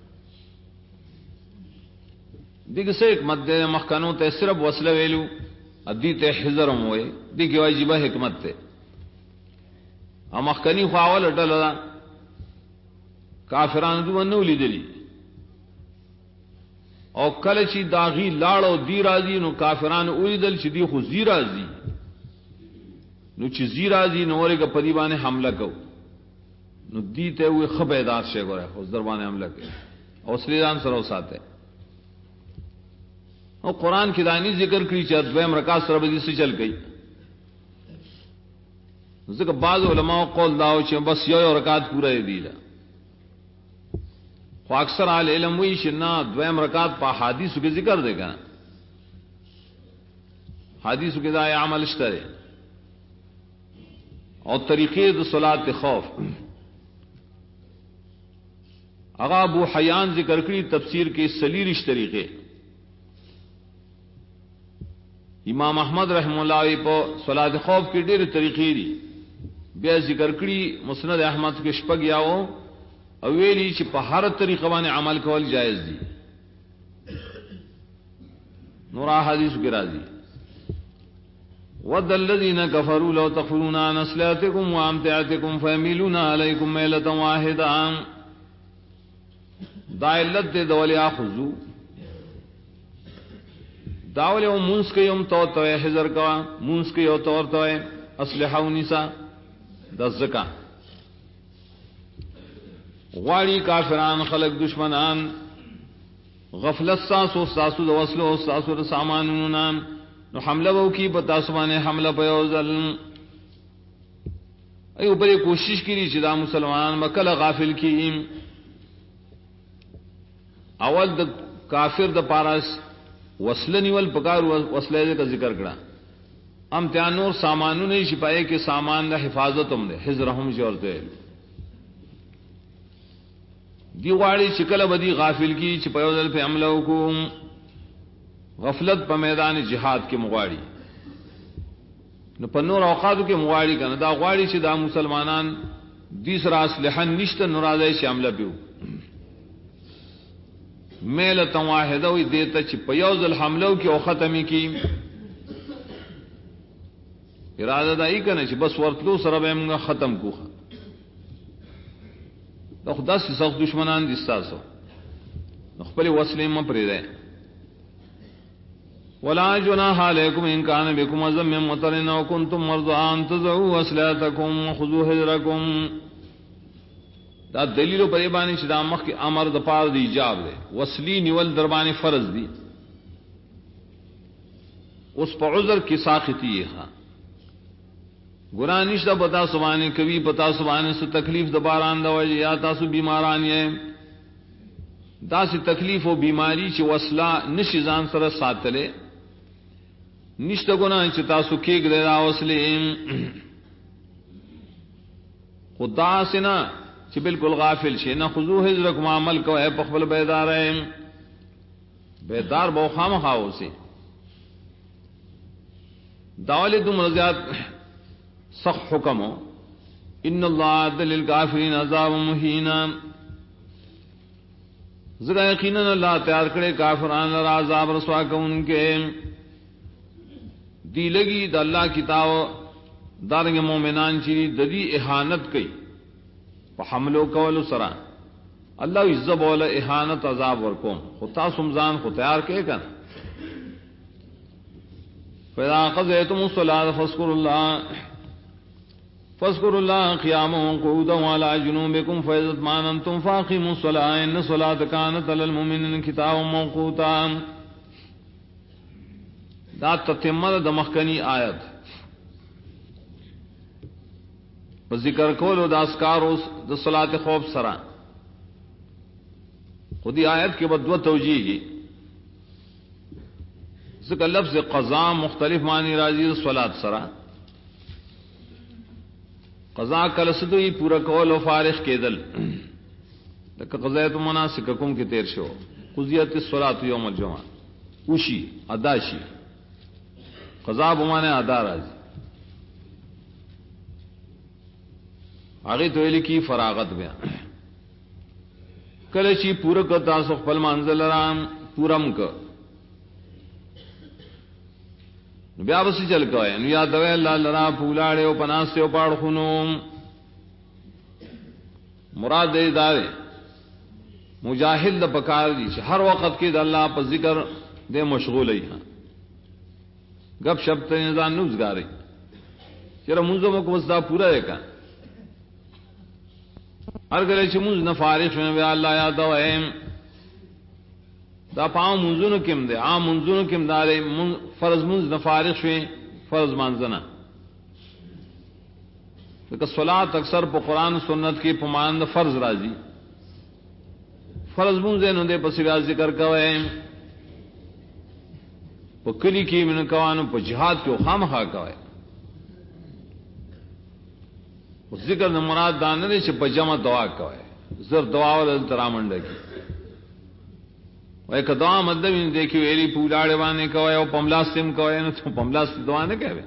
دغه څه حکمت د مخکنو ته صرف وسله ویلو ادي ته حذر هم وي دغه واجبہ حکمت ته ا مخکنی خواول ټل کافرانو دو نو لیدلی او کله چې داغي لاړو دی راځي نو کافرانو اوریدل چې دی خو زی راځي نو چې زی راځي نو ورګه پدی باندې حمله کو نو دی ته وي خبردار شي ګوره اوس در باندې حمله کوي او سلیدان سره وساته او قران کې دانی ذکر کړی چې دویم رکعت سره به دې چل گئی ځکه بعض علماء قول داو چې بس یو رکعت پورا دی دا خو اکثر اهل علم وی شنا دویم رکعت په حدیثو کې ذکر دی کنه حدیثو کې دا عمل شته اور طریقے د صلات خوف اغا ابو حیان ذکر کړي تفسیر کې سلیریش طریقے امام احمد رحم الله په صلات خوف کې ډېر طریقې دي بیا ذکر کړي مسند احمد کې شپږ یاو او ویلي چې په هر طریقه باندې عمل کول جایز دي نور حدیث کې راځي ود الذين كفروا لو تغفلون عن صلاتكم وامتعتكم فيميلون عليكم ميلة واحدة دا علت دے دولی آخذو داولی و منس کے یوم طور توے حضر کوا منس کے یو طور توے اسلحہ و نساء دا زکا غاڑی کافران خلق دشمنان غفلت ساسو ساسو دا وصلو ساسو دا سامانونان نو حملہ وو کی پتا سبانے حملہ پیوزل ایو بڑی کوشش کری چې دا مسلمان مکل غافل کی اول د کافر د پارس وصلنی ول پکار وصلے کا ذکر کړه امتحان نور سامانو نه شپای کې سامان د حفاظت هم ده حذرهم جوړته دی واړی شکل بدی غافل کی چې پیوزل په حملہ وکوم غفلت په میدان جهاد کې مغواړي نو په نور اوقاتو کې مغواړي کنه دا غواړي چې دا مسلمانان دیس راس لحن نشته نورازه شامل پیو میل تواحده وي دیته چې په یو ځل حملو کې او ختمي کې اراده دای کنه چې بس ورتلو سره به موږ ختم کوخه دا خدای سخت دشمنان دي تاسو خپل وسلې م پرې ده ولا جناح علیکم ان کان بكم ذم من مطر او کنتم مرضى ان تضعوا اسلحتكم وخذوا حذركم دا دلیل په باندې چې دا مخ کې امر د پاره دی ایجاب دی وسلی نیول در باندې فرض دی اوس په عذر کې ساختی ها ګناه نشته پتا سبحانه کوي پتا سبحانه سو تکلیف د باران دا وجه یا تاسو بیماران یې دا سي تکلیف او بیماری چې وسلا نشي ځان سره ساتلې نشته ګناه چې تاسو کې ګرا وسلې خدا سنا چې بالکل غافل شي نه خذو حذرکم عمل کو اے پخبل بیدار ہے بیدار بو خامخا اوسه داول دم رضات صح حکم ان الله عدل للکافرین عذاب مهینا زګا یقینا الله تیار کړي کافرانو لپاره عذاب رسوا کوونکې دی لګي د الله کتاب دارنګ مؤمنان چې د دې اهانت کوي په حملو کول سره الله عزت ولا اهانت عذاب ورکوم خو تاسو ځان خو تیار کړئ کنه فإذا قضيتم الصلاة فاذكروا الله قياما وقعودا وعلى جنوبكم فإذا اطمأننتم فأقيموا الصلاة إن الصلاة كانت على المؤمنين كتابا موقوتا دا تتمه د مخکنی آیت په ذکر کولو د اسکار او د صلات خوف سره خودی آیت کې بدو توجیه ذکر لفظ قضا مختلف معنی راځي د صلات سره قضا کله سدوی پورا کول او فارغ کېدل لکه قضایت مناسککم کې تیر شو قضیت الصلات یوم الجمعه وشي ادا شي قضا بمانه ادا راځي هغه ته لیکي فراغت بیا کله چې پورا ک تاسو خپل منزل رام پورم ک بیا وسی چل کوي نو یاد وی الله لرا پولاړې او پناسته او پاړ خونو مراد دې دار مجاهد د پکار دي چې هر وخت کې د الله په ذکر دې مشغول وي غب شپ ته ځان نوزګاری چیرې موږ مو کو وسدا پورا وکا هر کله چې موږ نه فارغ شوم بیا الله یاد وایم دا پاو منځونو کېم دي عام منځونو کېم دارې فرض منځ نه فارغ شوي فرض مانځنه لکه صلات اکثر په قران سنت کې په مان د فرض راځي فرض منځ نه دې په سیوا ذکر کوي په کلی کې من کوانو په jihad کې خامخا کوي او ذکر نه مراد دا نه چې په جمع دعا کوي زر دعا ول ترامنډه کې وای کدا مطلب یې دیکھو ایری پولاړې باندې کوي او پملاستم کوي نو ته پملاست دعا نه کوي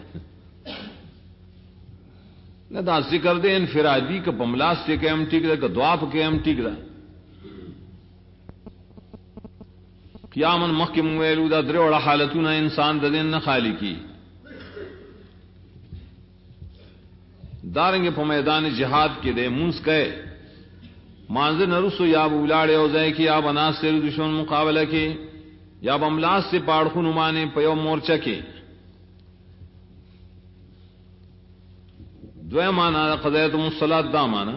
نه دا ذکر دې انفرادی ک پملاست کې هم ٹھیک ده ک دعا په کې هم ٹھیک ده قیامن محکم ویلو دا درې وړه حالتونه انسان د دین نه خالی کی دارنګ په میدان جهاد کې دې مونږ کئ مانزه نرسو یا بولاړې او ځای کې یا بناصر دشمن مقابله کې یا بملاس سے پاړخونو باندې په یو مورچه کې دوه معنا قضایت الصلات دا معنا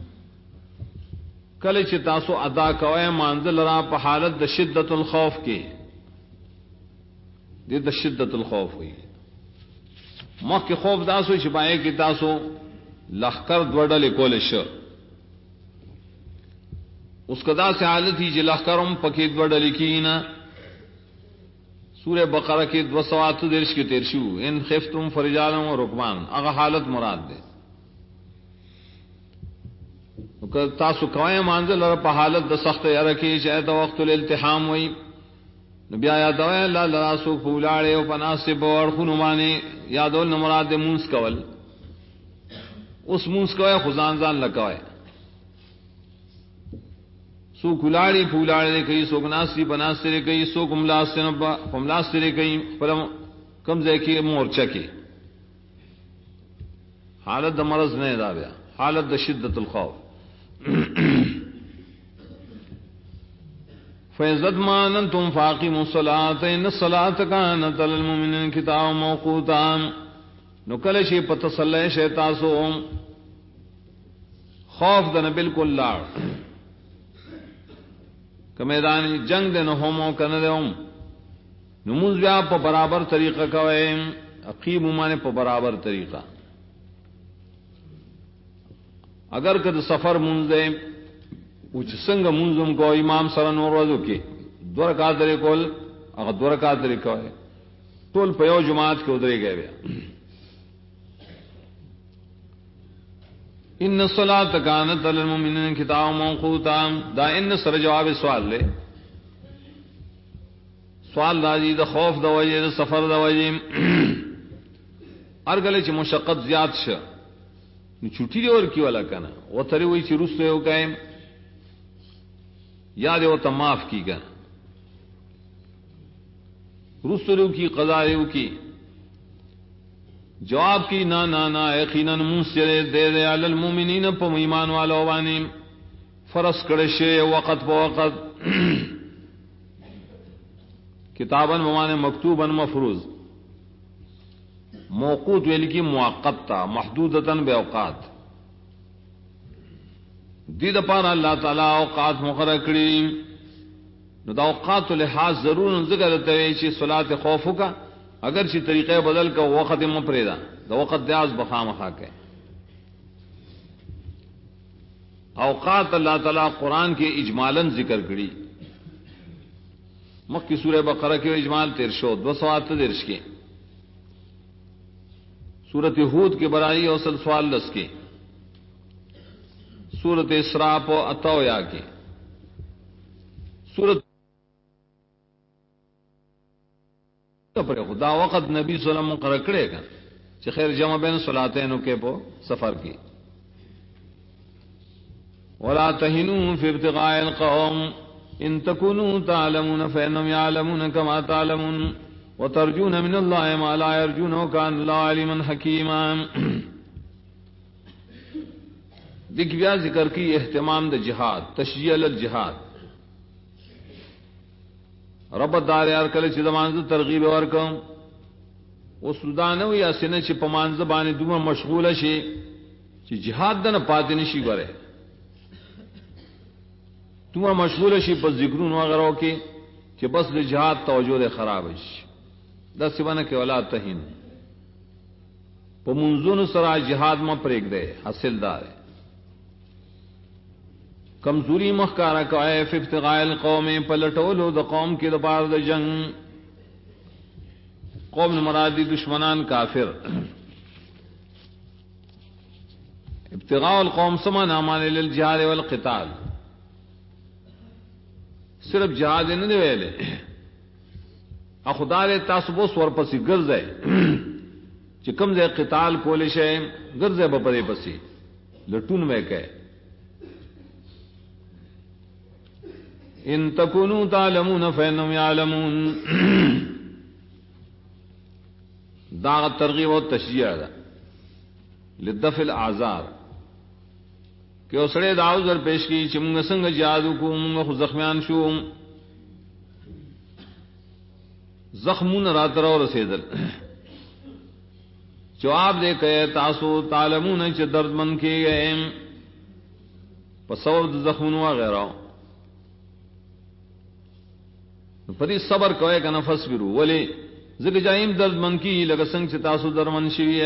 کله چې تاسو ادا کوئ مانزه لرا په حالت د شدت الخوف کې د شدت الخوف وي مخکې خوف تاسو چې پای کې تاسو لخر دوړل کول شو اس قدا سے حالت ہی جلا کرم پکید وڈل کینا سورہ بقرہ کی 230 کی تیرشو ان خفتم فرجالا و رکبان اغا حالت مراد دے تاسو کوئے مانزل اور پا حالت دا سخت یرکی چاہتا وقت الالتحام وی نبی آیات دوئے اللہ لراسو پولاڑے و پناسب و ارخونو مانے یادول نمراد دے مونس کول اس مونس کوئے خزان زان لکوئے سو کلاڑی پھولاڑے کئی سو گناسی بناسرے کئی سو کملاسرے کئی پرم کمزے کی مورچہ کی حالت دا مرض نہیں دا بیا حالت دا شدت الخوف فَإِذَا اطْمَأْنَنْتُمْ فَأَقِيمُوا الصَّلَاةَ إِنَّ الصَّلَاةَ كَانَتْ عَلَى الْمُؤْمِنِينَ كِتَابًا مَوْقُوتًا نو کله شي پته صلی شیطاسو خوف دنه بالکل لاړ کہ میدان جنگ دے نہ ہومو کنے دے ہم نموز بیا پا برابر طریقہ کوئے عقیب مانے پا برابر طریقہ اگر کد سفر منز دے اوچ سنگ منزم کو امام سر نور وزو کی دو رکات دے کول اگر دو رکات دے کوئے تول پیو جماعت کے ادرے گئے بیا ان الصلاۃ کانت علی المؤمنین کتابا موقوتا دا ان سر جواب سوال لے سوال راځي د خوف د وجې د سفر د وجې ارګل چې مشقت زیات شه نو چټي دی ور کی ولا کنه او ترې وای چې روسته یو قائم या दे वो तमाफ की गन रुसलू की कज़ायु की जवाब की ना ना ना यकीनन मुंसरे दे दे अलल मुमिनीन प ईमान वालों वानी फरस करे शे वक़्त प वक़्त किताबन माने मकतूबन मफरूज मौकूत वेल की मुअक्कता महदूदतन बेऔकात दीद पर अल्लाह ताला औकात मुकर्रर करी न द औकात लिहाज जरूर जिक्र तवे सलात खौफ का अगर ची तरीक़े बदल का वक़्त मपरेदा द वक़्त द्याज बखाम खाके औकात अल्लाह ताला कुरान के इजमालन जिक्र करी मक्की सूरह बकरा के इजमाल 238 के सूरत हूद के बराई और सवाल 10 के सूरत इसराफ और अतौया के सूरत पर खुदा वक़्त नबी सल्लल्लाहु अलैहि वसल्लम करेगा कि खैर जमा बैन सलातैन के पो सफर की वला तहिनू फी इब्तिगाइल कौम इन तकुनू तालमून फइन्नहुम यालमून कमा तालमून व तर्जून मिनल्लाहि मा ला यर्जून व कान अल्लाहु अलीमन हकीमा। दिग्व्या जिक्र की एहतमाम द जिहाद तशजीअल अल जिहाद रब दार यार कले च दमानज तरगीब वर्कम वो सुदानो या सिने च पमानज बाने दुमा मशगूल शे च जिहाद दन पातिनशी करे तुमा मशगूल शी पर जिक्रून वगैरह के कि बस जिहाद तवज्जो खराब है दस सिवान के वला तहीन पमुंजुन सरा जिहाद में प्रेग दे हासिलदार है कमजोरी मखकारा कायफ इब्तिगाइल कौम पलटोलो द कौम के दबार द जंग कौम मरादी दुश्मनान काफिर इब्तिगाउल कौम समा नामान लिल जिहाद वल क़िताल सिर्फ जिहाद न दे वेले आ खुदा रे तासबो स्वर पसी गर्जे कि कम जे क़िताल कोलिश है गर्जे बपरे पसी लटून में कह इन तकुनू तालमून फइन्नहुम यालमून दाग तरगीब और तशजीह लिद्दफिल आजार कि उसड़े दाउजर पेश की चिमुंग संग जादू को मुंग जख्मियान शू जख्मून रातर और सेदल जवाब दे कहे तासो तालमून च दर्दमंद किए गए पसवद जख्मून वगैरह परी सबर कहे का नफस बिरू वले जिग जाइम दर्दमंद की लग संग च तासो दरमन शिवी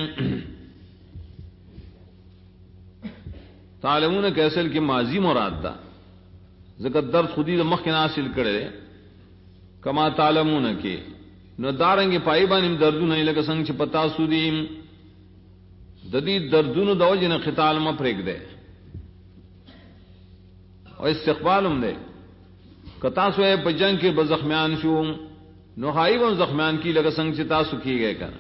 तालमून कैसल की माजी मुरादा जिगर दर्द खुदी मख के नासिल करे कमा तालमून के न दारंगे पाईबानिम दर्दू नहीं लग संग पता सुदीम ददी दर्दून दौजिन खिताल में फ्रेक दे और इस्तिकबाल दे कता सोए बजंग के बजख्म्यान शू नुहाई व जख्म्यान की लग संग चिता सुखी गए कर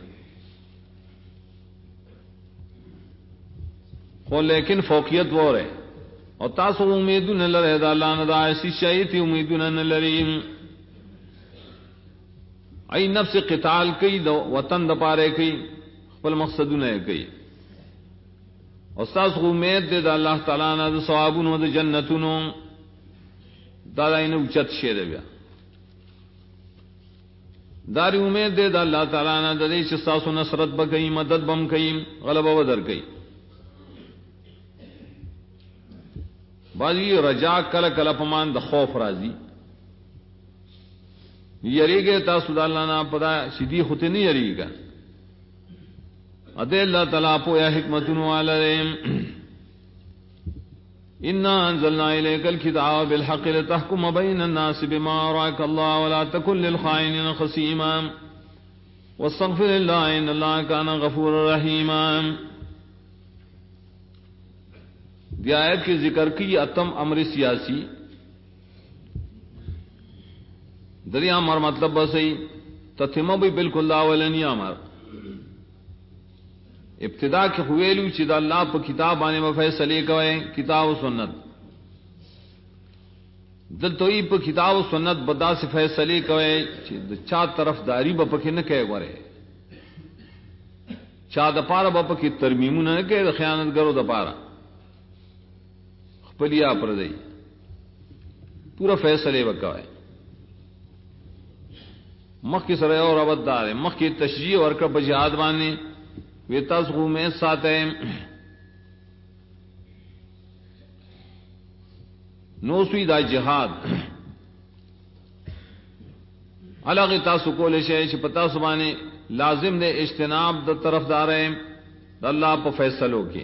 हो लेकिन फोकियत वो रहे और तासो उम्मीद न लरे दालानदा ऐसी चाहिए थी उम्मीद न लरीम आई नफ्स क़िताल कई दो वतन दपारे कई पल मकसद न कई और तास उम्मीद दे अल्लाह ताला ना सवाबुन व जन्नतुन दादा इन उच्चत शेर व्या दारी उम्मीद दे अल्लाह ताला ना दे सासु नसरत बकई मदद बम कई गलबा बदर कई बाजी रजा कल कल अपमान द खौफ राजी यरीगे तासुदालाना पता सीधी होते नहीं यरीगा अदे अल्लाह तला पो या हिकमतुन वालरेम इन्ना अंज़लना इलैकल किताब बिल हक़ लितहकुम बैनन नास बिमा अराका अल्लाह वला तकुन लिल खाइनिन खसीमा वस्तगफिरिल्लाह इन्नल्लाह काना गफूरर रहीमा। आयत के जिक्र की अतम अमर सियासी दरिया मर मतलब बस ही तथिमा भी बिल्कुल दावलनी अमर इब्तिदा के हुएलू चिदा अल्लाह पर किताब आने में फैसले कहे किताब सुन्नत دلتوئی په کتاب او سنت بدا سے فیصله کوي چې د چا طرفداري به پکې نه کوي وره چا د پاره به پکې ترمیمونه نه کوي د خیانتګرو د پاره خپلیا پر دی پورا فیصله وکوي مخکې سره اور ابدار مخکې تشجیع ورکړه په jihad باندې ویتا سو میں ساته نو سوی دا جهاد علاقه تاسو کولې شي چې پتا سبانه لازم دے اجتناب د طرفدار د الله په فیصلو کې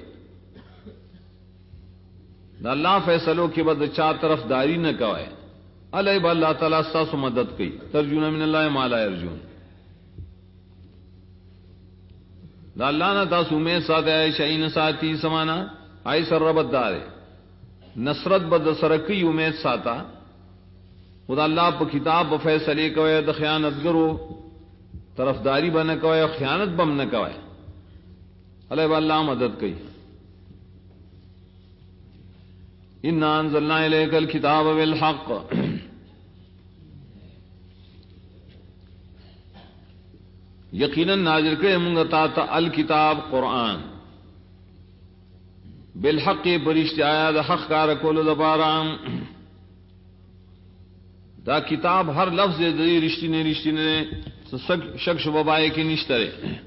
د الله فیصلو کې بد چا طرفداری نه کوي علی با الله تعالی تاسو مدد کوي ترجون من الله ما لا يرجون دا الله نه تاسو مې ساده شین ساتي سمانا آی سر رب دار نصرت بد سرکی امید ساتا خدا اللہ په کتاب په فیصله کوي د خیانتګرو طرفداری بنه کوي خیانت بم نه کوي الله والله مدد کوي ان انزلنا الیک الکتاب بالحق یقینا نازل کړي موږ ته الکتاب قرآن بالحق برشتہ آیا دا حق کار کولو دا بارام دا کتاب ہر لفظ دی رشتی نے شک شبابائے کی نشترے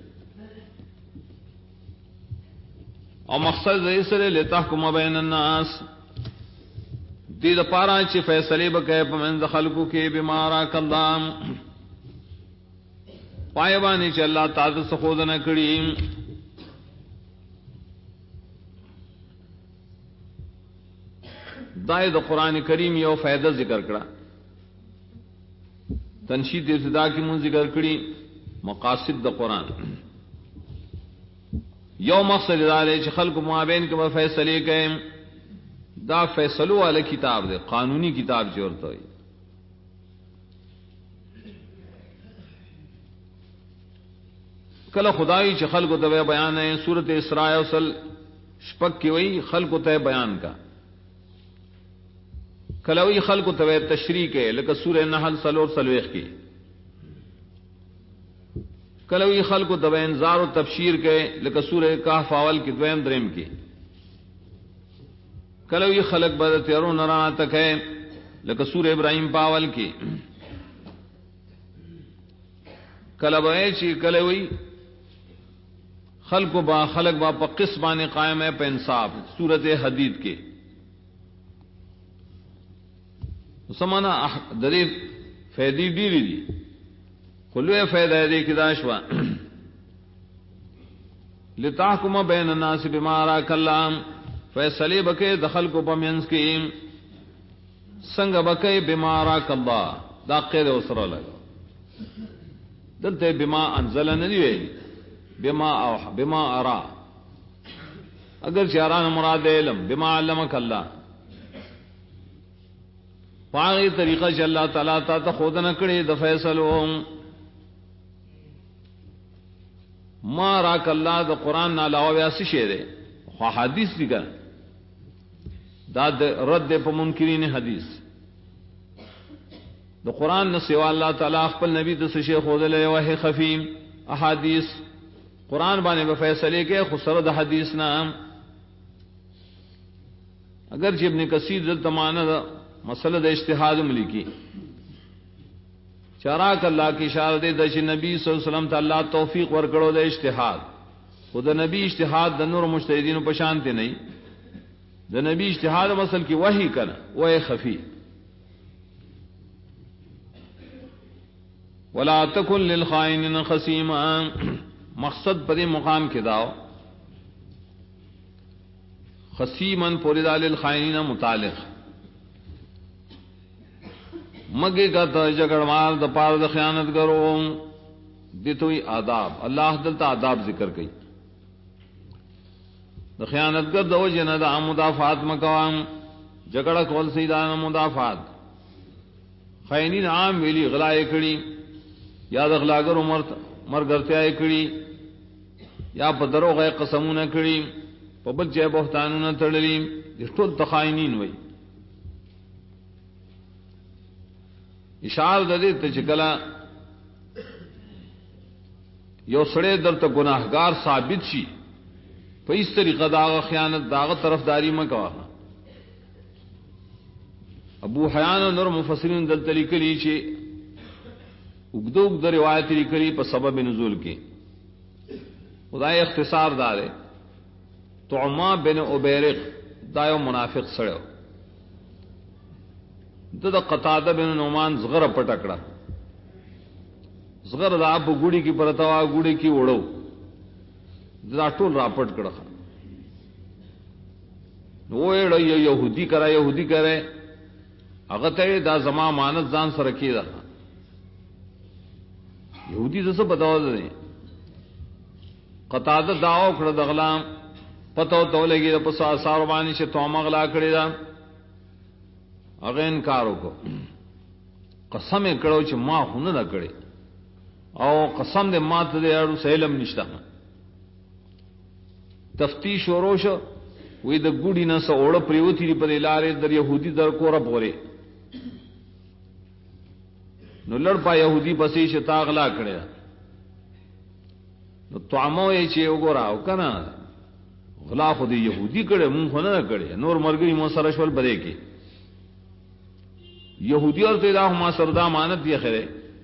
اور مقصد اسرے لتحکم بین الناس دی دا پارا چی فیصلے بکے پمند خلقو کے بمارا کلام پائیوانی چی اللہ تعالی سخودنا کریم دای د قران کریم یو فائدہ ذکر کړه تنشید ابتدا کی مون ذکر کړي مقاصد د قران یو مقصد دا دی چې خلق مابین کې فیصله کوي دا فیصلو علی کتاب دی قانونی کتاب جوړته وي کله خدای چې خلق ته بیان ہے سورۃ اسراء اصل شپک کی وئی خلق ته بیان کا کلوی خلق تو تشریح ہے لکه سورہ نحل سلور سلویخ کی کلوی خلق تو انذار و تبشیر کے لکه سورہ کہف اول کی دویم دریم کی کلوی خلق بد تیرو نرانا تک ہے لکه سورہ ابراہیم پاول کی کلوی چی کلوی خلق با په قسمان قائم ہے په انصاف سورۃ حدید کے سمانا دری فیدی ډیری دي کله فائدہ دې کې داشوا لتحکم بین الناس بما راک الله فیصله بکې دخل کو پمنس کې څنګه بکې بما راک الله دا قید وسره لګا دلته بما انزل نه دی وی بما او بما ارا اگر چاران مراد علم بما علمک الله پاغی طریقہ چې الله تعالی تا خود نه کړي د فیصلو ما راک الله د قران نه علاوه بیا څه شی دی خو حدیث دی ګر دا رد په منکرین حدیث د قران نه سوا الله تعالی خپل نبی د څه شی خود له وحی خفیم احادیث قران باندې په فیصله کې خو سره د حدیث نام اگر چې ابن کثیر د تمانه مسئلہ د اجتہاد ملکی چراک اللہ کی اشارت د نبی صلی اللہ علیہ وسلم ته الله توفیق ورکړو د اجتہاد خود نبی اجتہاد د نور مجتہدین په شان ته نه د نبی اجتہاد مسل کی وحی کنا وحی خفی ولا تکن للخائنین خصیما مقصد پر مقام کې داو خصیما پورید للخائنین متعلق مگے کا جگڑوار د پار د خیانت کرو دتوی آداب اللہ دلتا آداب ذکر کئی د خیانت گر دو جن د مدافعات مقام جگڑا کول سیدان مدافعات خائنین عام ویلی غلائے کڑی یا د غلاګر مرګرتیا کړي یا په دروغه قسمونه کړي په بل ځای بهتانونه تړلي د ټول تخاینین وي اشار د دې ته چې کله یو سړی درته گناهګار ثابت شي په هیڅ طریقه دا خیانت داغه طرفداري مکوه. ابو حیان او نور مفسرین دلته لیکلي چې وګدوګ د روایت لیکلي په سبب نزول کې خدای اختصار دار طعما بن عبیرق دا یو منافق سره د قتاده بن نعمان زغره پټکړه زغره دا په ګوډي کې پرتاوا ګوډي کې وړو دا ټول راپټ کړه نو یو يهودي کرے هغه ته دا زما مانت ځان سره کیدا يهودي څه بداو دي قتاده داو کړه د غلام پتو ته لګي په سار باندې چې تومه غلا کړی دا هغه انکار وکړو قسم یې کړو چې ما خونه نه کړی او قسم دې ماته دې اړو سهلم نشته. تفتیش وروشه وې د ګوډی نه سوړ پریوتی په لارې در يهودي در کوره پورې نو لړ پا يهودي پسې شتا غلا کړی نو طعمو یې چې وګوراو کنه غلا خو دې يهودي کړي مونږ نه کړي نور مرګي مو سره شول بده کې يهودي ورته دا ما سردا امانت دی خره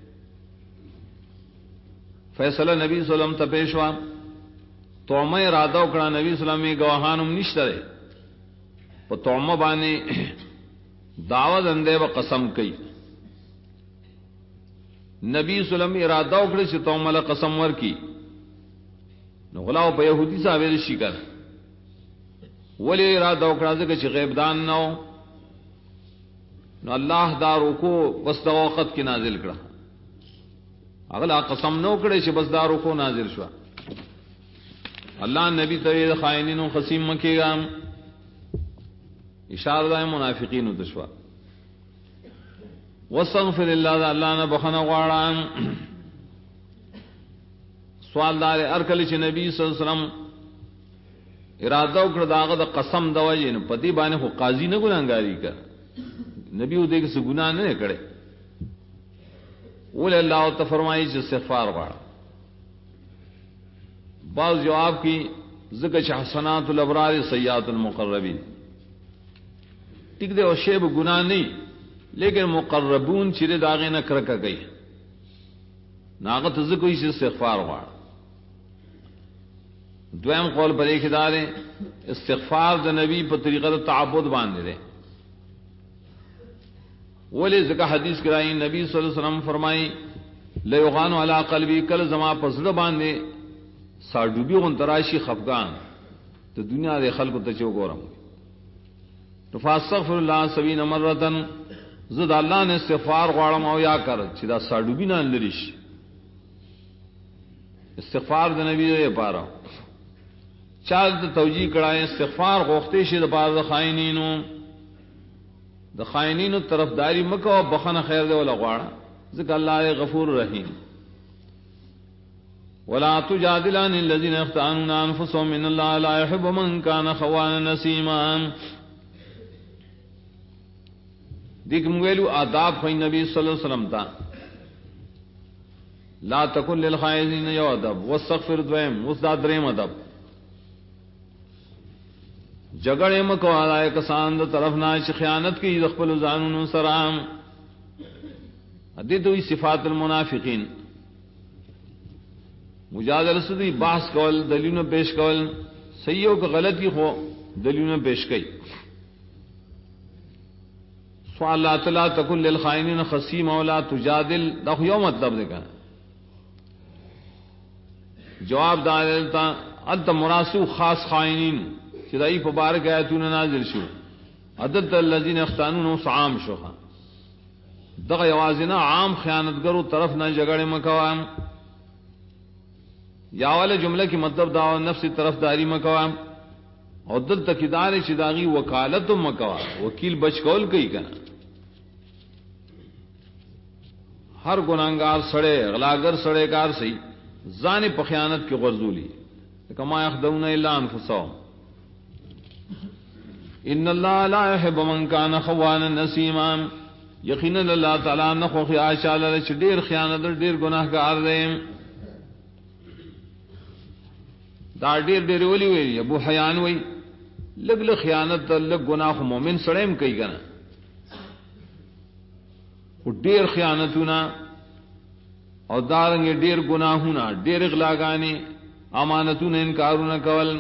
فیصله نبی صلی الله علیه وسلم ته پېښوا تومه اراده وکړه نبی صلی الله علیه وسلم گواهانم نشته په تومه باندې داوا دنده و قسم کوي نبی صلی الله علیه وسلم اراده وکړه چې تومه له قسم ورکی نو غلاو په يهودي صاحب شي کړ ولی اراده وکړه چې غیب دان نو نو الله دا رکو بس دا وخت کې نازل کړه اغلا قسم نو کړي چې بس دا رکو نازل شو الله نبی ته خائنینو خصیم مکیګا اشاره د منافقینو دشوا واستغفر الله الله نه بخنه غواړم سوال دار ارکل چې نبی صلی الله علیه وسلم اراده وکړه داغه د قسم د وجه نه پدی باندې خو قاضي نه ګناګاری کړ نبی و دې څه ګناه نه کړي ول الله تعالی فرمایي چې استغفار غواړه بعض جواب کی ذکر حسنات الابرار سیئات المقربین ٹھیک دے او شی به ګناه نه لیکن مقربون چې داغه نه کرکه کوي ناغه ته ذکر یې استغفار غواړه دویم قول پر ایک دار استغفار د نبی په طریقه د تعبد باندې ده ولی ذکر حدیث کرائی نبی صلی اللہ علیہ وسلم فرمائی لیغانو علی قلبی کل زما پسړه باندې ساډوبی غون تراشی خفقان ته دنیا د خلکو ته چو ګورم فاستغفر الله 70 مرتن زد الله نے استغفار غواړم او یا کر چې دا ساډوبی نه لریش استغفار د نبی لپاره چال د توجیه کړه استغفار غوښتې شي د باز خائنینو د خائنینو طرفداری مکو بخنه خیر دی ولا غواړه ځکه الله غفور رحیم ولا تجادلن الذين يختانون انفسهم ان الله لا يحب من كان خوانا نسيما دیکم ویلو آداب خو نبی صلی الله علیه وسلم تا لا تکن للخائنین یو ادب واستغفر دویم وصدادریم ادب جګړې مکو علای کسان د طرف نه چې خیانت کوي د خپل ځانونو سره ادي دوی صفات المنافقین مجادله سدي بحث کول دلیلونه پیش کول صحیح او غلطی خو دلیلونه پیش کړي سوال الله تعالی تکل للخائنین خصیم ولا تجادل دا خو یو مطلب دی کنه جواب دالتا انت مراسو خاص خائنین چې دای په بارک آیاتونه نازل شو عدد الذين يختانون صعام شوخه دغه یوازینه عام خیانتګرو طرف نه جګړه مکوام یا ول جمله کی مطلب دا نفس طرفداری مکوام او دل تکیدار چې داغي وکالت مکوا وکیل بچ کول کوي کنه هر ګناګار سړی غلاګر سړی کار سي ځان په خیانت کې غرزولي کما يخدون الا انفسهم ان الله لا يحب من كان خوانا نسيما یقینا اللہ تعالی نہ خو خیاشاله چې ډیر خیانت ډیر گناهګار دی. دا ډیر ولی وی ابو حیان وی لګ خیانت لګ گناہ مومن سړیم کوي کنه او ډیر خیانتونه او دارنګ ډیر گناهونه ډیر غلاګانی امانتونه انکارونه کول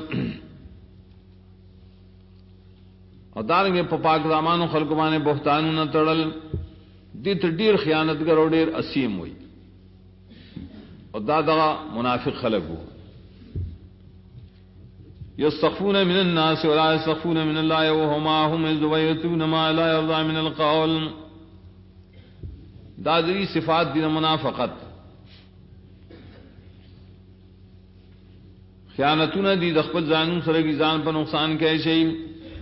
او دارنګ په پاک زمانو خلق باندې بهتانونه تړل دې ته ډیر خیانتګر او ډیر اسیم وي او دا منافق خلق وو. يستخفون من الناس ولا يستخفون من الله وهم يذويتون ما لا يرضى من القول. دا دې صفات دي منافقت. خیانتونه دي د خپل ځانو سره کی ځان په نقصان کوي شي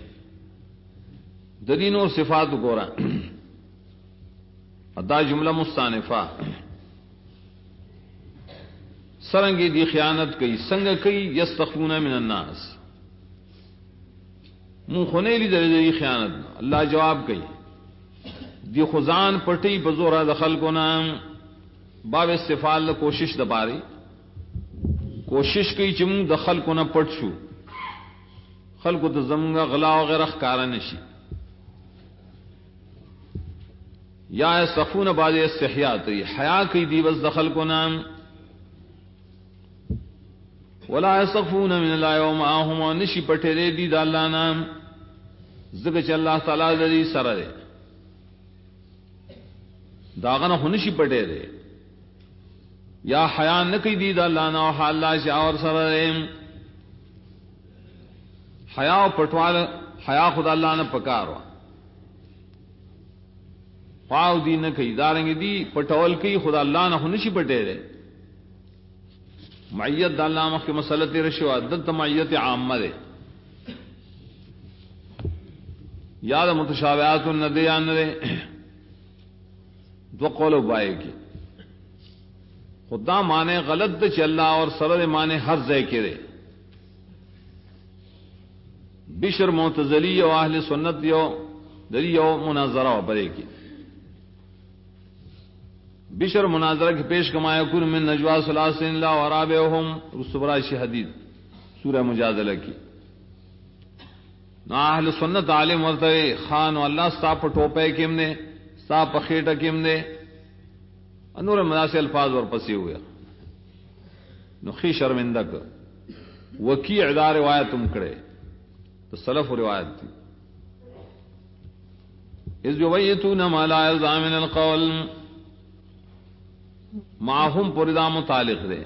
د دین او صفات وګوره. ادا جمله مستانفه سرنګي دي خیانت کوي څنګه کوي یستخفون من الناس مون خونه لري د خیانت. الله جواب کوي دی خزان پټي په زور د خلکو نام باب استفال کوشش د باري کوشش کوي چې موږ د خلکو نه پټ شو خلکو ته زمونږه غلا او غیره ښکارا نشي. یا یستخفون بعد استحیاء ته حیا کوي دی بس د خلکو نام ولا يستخفون من الله وما هم نشي پټه دي د الله نام زګه چې الله تعالی دې سره دی داغه نه نشي پټه دی یا حیا نه کوي دي د الله نه او حال شاور سره دی. حیا او پټوال حیا خدای الله نه پکارو پاو دی نه کوي دارنګ دي پټول کوي خدای الله نه نشي پټه دی. معیت د الله مخکې مسله تیر شو عدد معیت عامه ده یا د متشابهات الندیان ده دو قول وبای کی خدا معنی غلط ده چې الله اور سره معنی هر ځای کې ده. بشر معتزلی او اهل سنت یو دریو مناظره وبره کی بشر مناظرہ کی پیش کما یکون من نجوا ثلاثین لا ورابهم رسبرا شی حدیث سورہ مجادلہ کی نا اہل سنت عالم ورته خان الله ستا په ټوپه کې نه ستا په خېټه کې نه انور مناسب الفاظ ور پسې ہوئے نو خي شرمنده ک وکیع دا روایت تم کړه تو سلف روایت تھی اذ یبیتون ما لا یرضى من القول ماهم پردا متعلق دے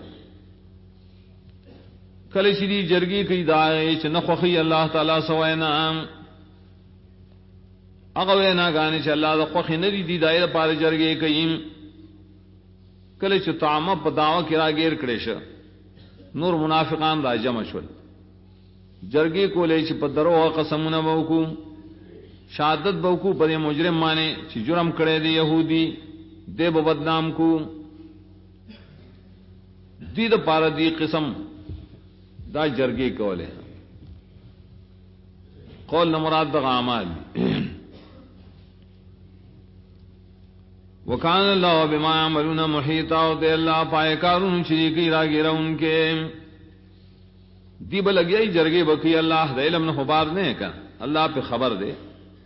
کله چې دی جرګي کوي دا چې نخوخي الله تعالی سوینا هغه وینا غانې چې الله د خوخي نه دی دایره پاره جرګي کوي کله چې طعام په داوا کې راګیر کړي شه نور منافقان را جمع شول جرګي کولې چې په درو قسمونه وکړو شهادت وکړو پر مجرم معنی چې جرم کړي دی يهودي دې بدنام کو دی د پاره دی قسم دا جرګي کوله قول نہ مراد د اعمال وکان الله بما يعملون محيطا او د الله پای کارون شریکی راګرون کې دی بلګي جرګي بکی الله د علم نه خبر نه کا الله په خبر ده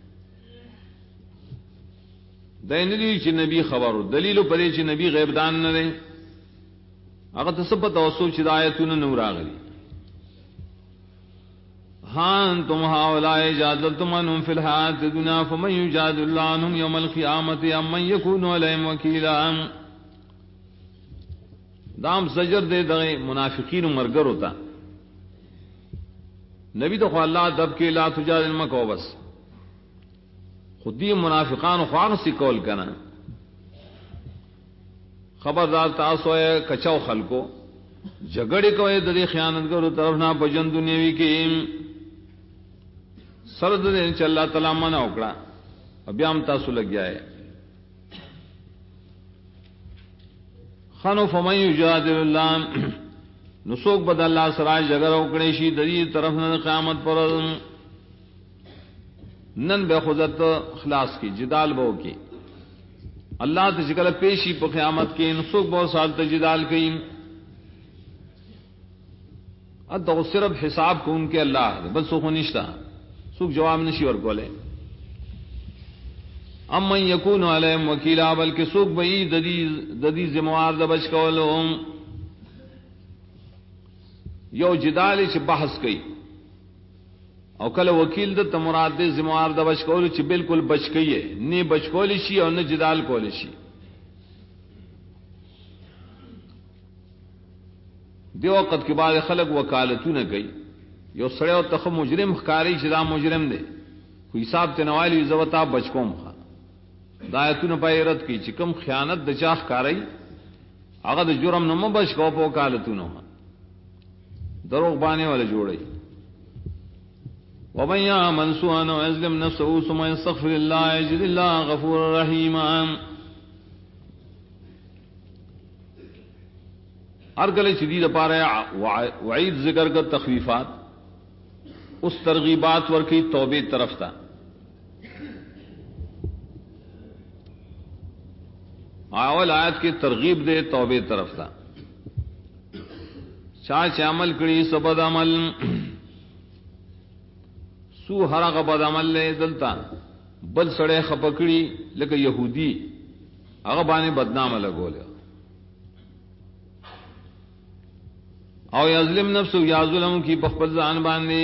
دین دی چې نبی خبرو دلیل پرې چې نبی غیب دان نه لري هغه تثبت او سوچ ہدایتونه نور راغلي هان تم هؤلاء جادلتم عنهم في الحياة الدنيا فمن يجادل الله عنهم يوم القيامة أم من يكون عليهم وكيلا. دام زجر دے دغه منافقین مرګر ہوتا نبی تو الله دب کے لا تجادل مکو بس خودی منافقان خواغ سی کول کنا خبردار تاسو کچاو خلکو جګړې کوي د خیانتګرو طرف نه بجن دنیوي کې سرد دې چې الله تعالی معنا وکړه بیا هم تاسو لګیاي خانو فمن یجادل الله نسوک بد الله سره جګړه وکړي شي د دې طرف نه قیامت پر نن به خودت خلاص کی جدال بو کی اللہ ته چې کله پیشي په قیامت کې نسوک بہت سال تجدال کئ ادو صرف حساب کو ان کے اللہ دے بل سو نشتا سوک جواب نشي ورکولے امن یکون علیہم وکیلا بلکہ سوک بئی ددی ذمہوار د بچ کولو یو جدال چې بحث کئ او کله وکیل د مراد د ذمہوار د بچ کولو چې بالکل بچ کئ نه بچ کول شي او نه جدال کول شي دیو وقت کے بعد خلق وکالتونه کوي یو سړی او تخ مجرم ښکاری چې دا مجرم دی خو حساب ته نوالی زوتا بچکوم دا ایتونه پایرت کی چې کوم خیانت د چا ښکاری هغه د جرم نه مبش کو په وکالتونه دروغ باندې ولا جوړي ومن يعمل سوءا ويظلم نفسه ثم يستغفر الله يجد الله غفورا رحيما ہر گلے شدید پارے وعید ذکر کا تخفیفات اس ترغیبات ورکی توبے طرف تھا اول آیت کی ترغیب دے توبے طرف تھا چاچ عمل کڑی سبد عمل سو ہرا کا بد عمل لے دلتا بل سڑے خپکڑی لکہ یہودی اغبانے بدنام لگولے او یظلم نفسو یا ظلم کی بخبل زان باندې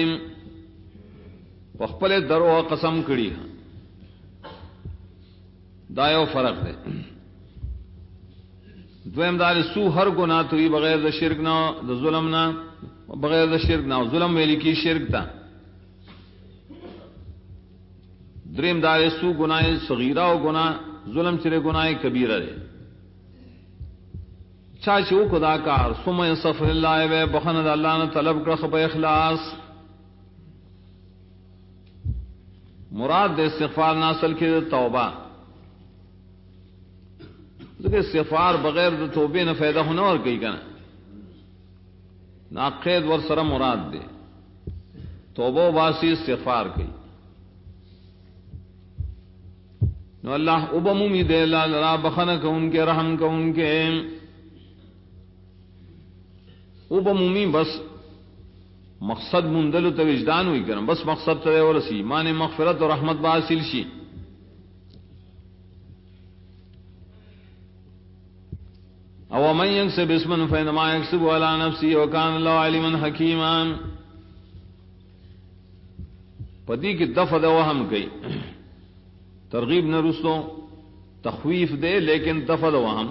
بخبل درو قسم کړي دا یو فرق دی دویم دار سو ہر گناہ توی بغیر د شرک نہ د ظلم نہ بغیر د شرک نہ ظلم ویل کی شرک تا دریم دار سو گناہ صغیرہ او گناہ ظلم چرے گناہ کبیرہ ہے چاچو خدا کار سمع صفر اللہ و بخند اللہ نے طلب کر خب اخلاص مراد دے استغفار ناصل کی توبہ لیکن استغفار بغیر دے توبے نہ فائدہ ہونا اور کئی کنا ناقید ور سر مراد دے توبہ واسی استغفار کی نو اللہ ابمومی دے اللہ بخن کا ان کے رحم کا ان کے او بمومی بس مقصد مندل تو وجدان ہوئی کرم بس مقصد تے ورسی مان مغفرت اور رحمت با حاصل شي او من يكسب اسما فانما يكسب على نفسه وكان الله عليما حكيما پدی کی دفع د وهم گئی ترغیب نہ رسو تخویف دے لیکن دفع د وهم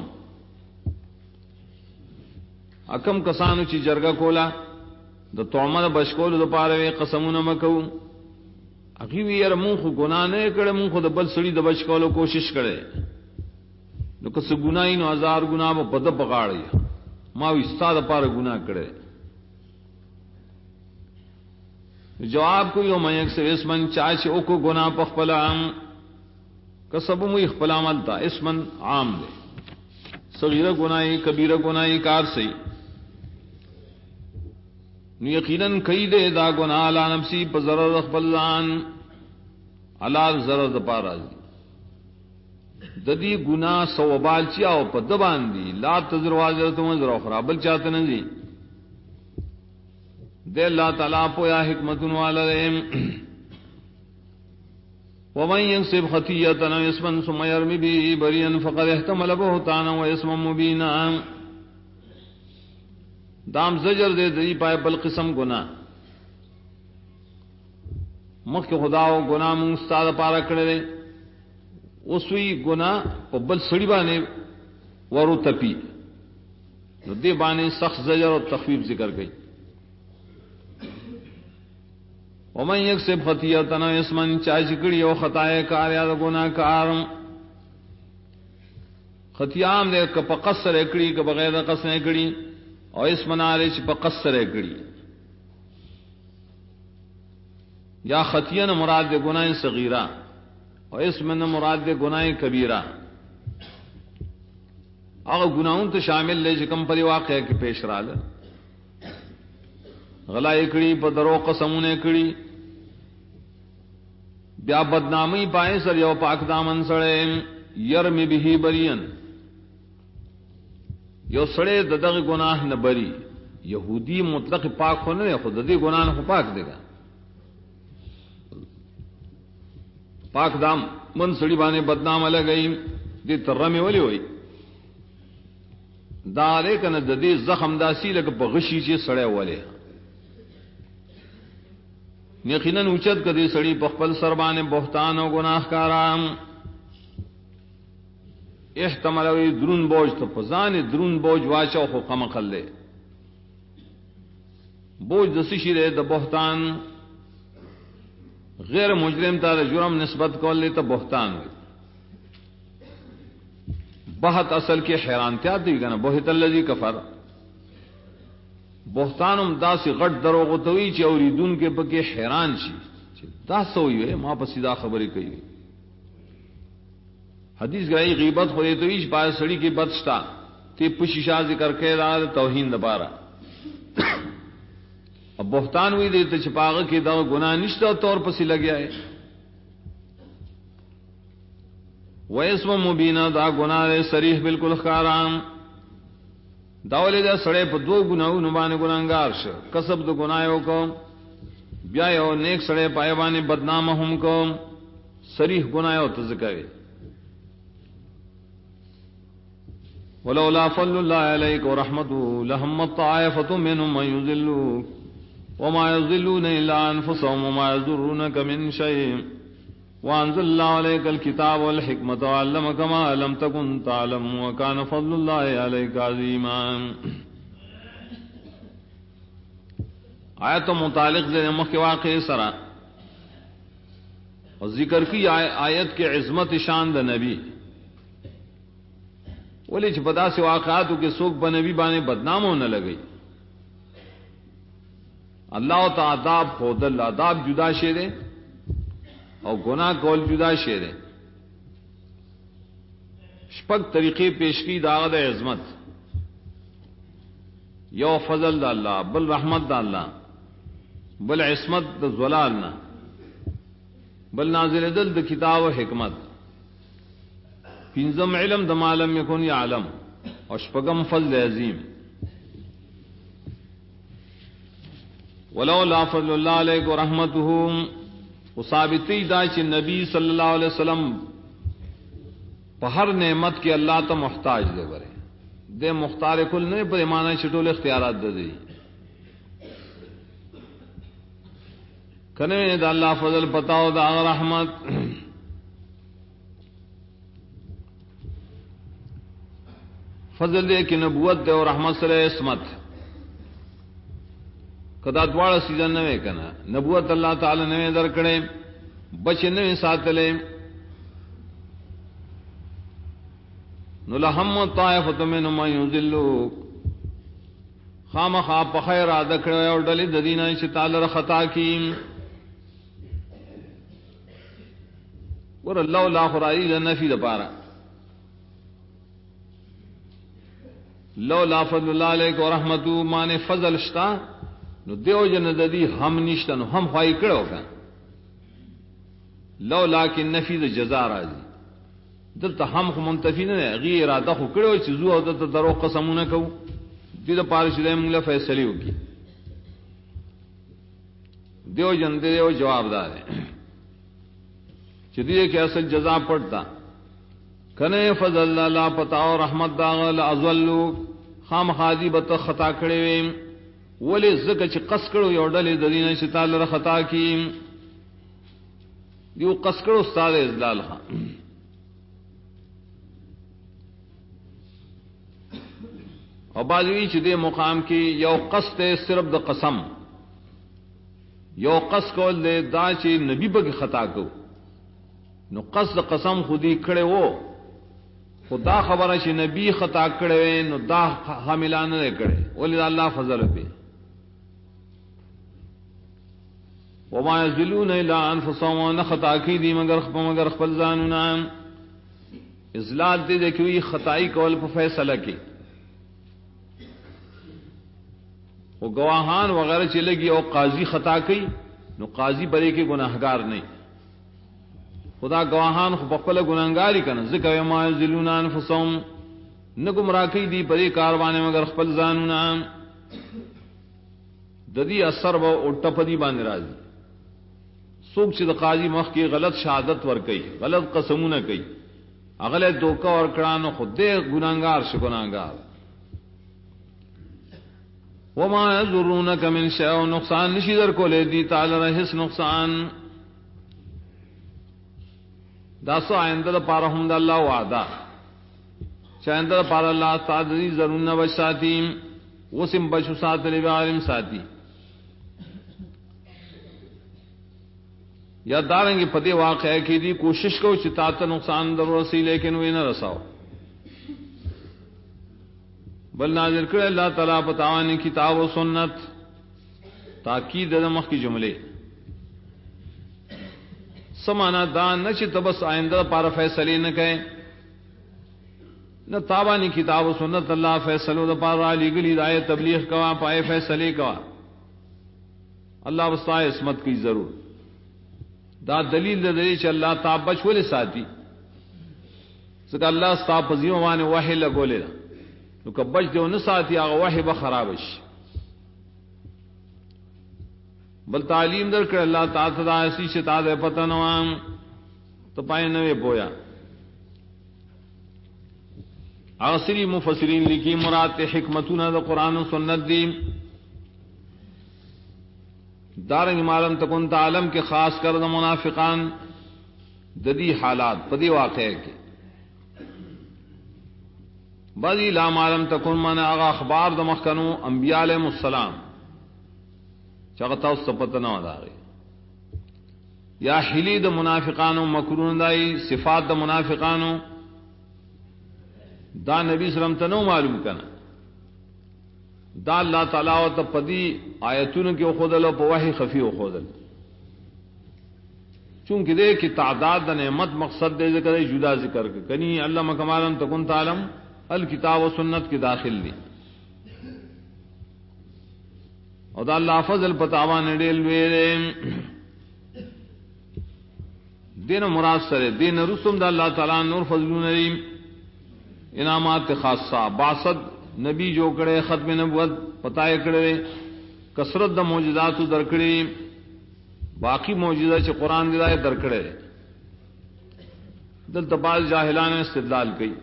اکم کسانو چې جرګه کولا د تومه بشکول د پاره قسمونه مکو اغي ویره مون خو ګنا نه کړه مون خو د بل سړي د بشکولو کوشش کړي نو که څه ګناي نو هزار ګنا په بد بغاړي ما وي ستاره پاره ګنا کړي جواب کو یو مې اکثر اسمن چا چې او کو ګنا په خپل عام کسب مو خپل عمل تا اسمن عام دي صغیرہ گناہی کبیرہ گناہی کار سے نو یقیناً کئی دے دا گناہ علا نفسی پا ضرر اخبرلان علا ضرر دا پا رازی ددی گناہ سوابال چیاو پا دبان دی لا تذر واجرت وزر اخرى بل چاہتا نزی دے اللہ تعالیٰ پویا حکمتن والا دیم ومن يكسب خطيئة أو إثما ثم يرمي به بريئا فقد احتمل بهتانا وإثما مبينا دام زجر دے دی پائے بل قسم گناہ مخ کے خداو گناہ مون استاد پارا کړه اوسوی گناہ په بل سړي باندې ورو تپی نو دې باندې سخت زجر او تخفیف ذکر کړي ومن يكسب خطيئة أو إثما چاچکڑی او خطائے کار یا گناہ کار خطیام دے ک پقصر اکڑی ک بغیر قصر اکڑی او اسم نالے چ پقصر اکڑی یا خطیہ نہ مراد دے گناہ صغیرہ او اسم نہ مراد دے گناہ کبیرہ اگر گناہوں تو شامل لے چ کم پر واقعہ کے پیش رال غلا اکڑی په درو قسمونه کړي بیا بدنامی پائے سر یو پاک دامن سړې يرمي به بريا یو سړی دغه گناہ نه بری یهودی مطلق پاک خو نه خود دې گناہ نه پاک دیګا پاک دام من سړی باندې بدنام لګئی دې ترمه ولي وای دا لیکنه د دې زخم داسي لکه په غشي چې سړی ولې یقینا اوچت کدي سړی په خپل سر باندې بهتان او گناہ کارام احتمال وی درون بوج ته پزان درون بوج واچو خو قم خلله بوج د سشي د بهتان غیر مجرم ته جرم نسبت کول ته بهتان وي بہت اصل کے حیرانتیا دی کنه بہت الذی کفر بہتانم داس غټ دروغ توي چې اوریدون کې پکې حیران شي چې دا سوې ما په سیدا خبرې کوي حدیث گئی غیبت خو دې توي چې پای سړی کې بد شتا ته پوښیشا ذکر کړه را توهین دبارا اب بہتان وی دې ته چې پاغه کې دا ګناه نشته تور پسې لګیا ہے ویسم مبینا دا گناہ صریح بالکل خارام داولی دا سڑے پا دو گناہو نبانے گناہگار شا کسب دو گناہوں کو بیا یو نیک سڑے پایبانی بدنام ہم کو صریح گناہوں تذکرے ولولا فضل اللہ علیک ورحمتہ لہمت طائفۃ منہم من یضلوک وما یضلون الا انفسهم وما یضرونک من شیء وانزل الله عليك الكتاب والحكمة وعلمك ما لم تكن تعلم وكان فضل الله عليك عظيما آیت متعلق دے مخ واقع سرا اور ذکر کی آیت کے عظمت شان د نبی ولی چ بدا سے واقعاتو کے سوک بنبی بانے بدنام ہونے لگئی اللہ تعالی عذاب خود اللہ عذاب جدا شے او گناہ کول جدا شے دے شپک طریقے پیش کی داغ عظمت یو فضل دا اللہ بل رحمت دا اللہ بل عصمت دا زلالنا بل نازل دل دا کتاب و حکمت پینزم علم دا معلم یکن یعلم اور شپکم فضل عظیم ولولا فضل اللہ علیک و رحمتہم وہ ثابتی دا چې نبی صلی اللہ علیہ وسلم په هر نعمت کې اللہ ته محتاج دی بره د مختار کل نه په معنی چټول اختیارات دي کنه دا اللہ فضل پتاو دا رحمت فضل دے کہ نبوت دے اور رحمت سره عصمت کدا دواړه سیزن نه کنا نبوت الله تعالی نه درکړې بچ نه ساتلې نو لهم طائفه منهم يذلوا خامخا په خیر اده کړو او ډلې د دینه چې تعالی خطا کیم ور الله لا خرای د نفي د پاره لولا فضل الله علیک ورحمته مان فضل شتا نو دیو جن ددی هم نشته نو هم خوای کړو کا لو لکن نفی د جزاء راځي دلته هم خو منتفی نه غیر اراده خو کړو چې زو او د درو قسمونه کو دې د پاره چې موږ له فیصله وکي دیو جن دیو جواب دار چې دې کې اصل جزاء پڑتا کنے فضل الله پتا او رحمت داغل ازلو خام خادی بت خطا کړي ولی زکه چې قص کړو یو ډلې د دینه چې تعالی را خطا کی یو قص کړو استاد ازلال خان او باجوی چې دې مقام کې یو قصد صرف د قسم یو قص کول دې دا چې نبی به خطا کو نو قصد قسم خودی کړي وو خدا خبره چې نبی خطا کړي نو دا حاملانه نه کړي ولې الله فضل په وما يزلون الا انفسهم خطا کی دی مگر خپل ځانونه ازلال دې کوي خدای کول په فیصله کې او گواهان وغیرہ چلے گی او قاضی خطا کی نو قاضی بری کے گناہگار نہیں خدا گواهان خو خپل ګناګاری کنه ذکر ما یذلون انفسهم نہ گمراہ کی دی پری کاروان مگر خپل ځانونه د دې اثر و او ټپدی باندې راځي څوک چې د قاضي مخ کې غلط شهادت ور کوي غلط قسمونه کوي اغله دوکا ور کړهنو خود دې ګناګار شي ګناګار وما يضرونك من شيء نقصان نشي در کولې دي تعالی رهس نقصان دا سو آئنده دا پارا هم دا اللہ وعدا چا آئنده دا پارا اللہ تعالی ضرون بچ ساتیم وسم بچو سات لبی عالم ساتی یا دارنگی پتی واقعہ کی دی کوشش کو چتاتا نقصان در رسی لیکن وی نہ رساو بل نازل کرے اللہ تعالیٰ پتاوانی کتاب و سنت تاکید دمخ کی جملے سمانا دان نہ چ تبس آئندہ پار فیصلے نہ کہیں نہ تابانی کتاب و سنت اللہ فیصلوں دا پار علی گلی دائے تبلیغ کوا پائے فیصلے کوا اللہ وسائے عصمت کی ضرور دا دلیل دے چ اللہ تابچ ولے ساتھی سکا اللہ ستا پزیو وانے وحی لگولے نو کبچ دیو نہ ساتھی اغه وحی بخرابش بل تعلیم در کر اللہ تعالی دا اسی شتا دے پتہ نوام تو پائے نوے پویا اغسری مفسرین لکی مراد حکمتون دا قرآن و سنت دی دارنگ معلوم تکن تعلم کے خاص کر دا منافقان ددی حالات پدی واقع کے بعضی لا معلوم تکن من اغا اخبار دا مخکنو انبیاء علیہ السلام چغتا اس پتہ نہ ادا یا حلی د منافقانو مکرون دای صفات د منافقانو دا نبی صلی اللہ علیہ وسلم ته معلوم کنا دا اللہ تعالی او ته پدی آیتونو کې خودل او په وحی خفی او خودل چونکہ دے کہ تعداد د نعمت مقصد دے ذکر جدا ذکر کنی علم کمالن تکن تعلم الکتاب و سنت کے داخل دی او دا اللہ فضل پتاوان ډېر ویلې دین مراد سره دین رسوم دا اللہ تعالی نور فضلون ریم انعامات خاصہ باسد نبی جو کڑے ختم نبوت پتائے کڑے کثرت دا معجزات در کڑے باقی معجزہ چ قرآن دی دای در کڑے دل تبال جاہلان استدلال کی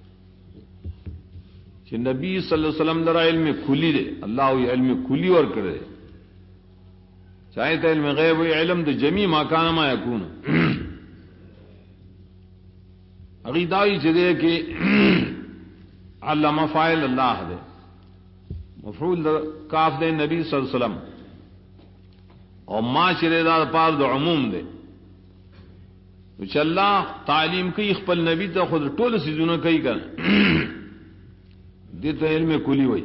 کہ نبی صلی اللہ علیہ وسلم در علم کلی دے اللہ وی علم کلی ور کرے چاہے تے علم غیب وی علم دے جمی ما کان ما یکون عقیدائی جدے کہ علم فاعل اللہ دے مفعول کاف دے نبی صلی اللہ علیہ وسلم اور ما چرے دا پار دو عموم دے چ اللہ تعلیم کی خپل نبی تے خود ټول سيزونه کوي کړه دې ته علم کلی وای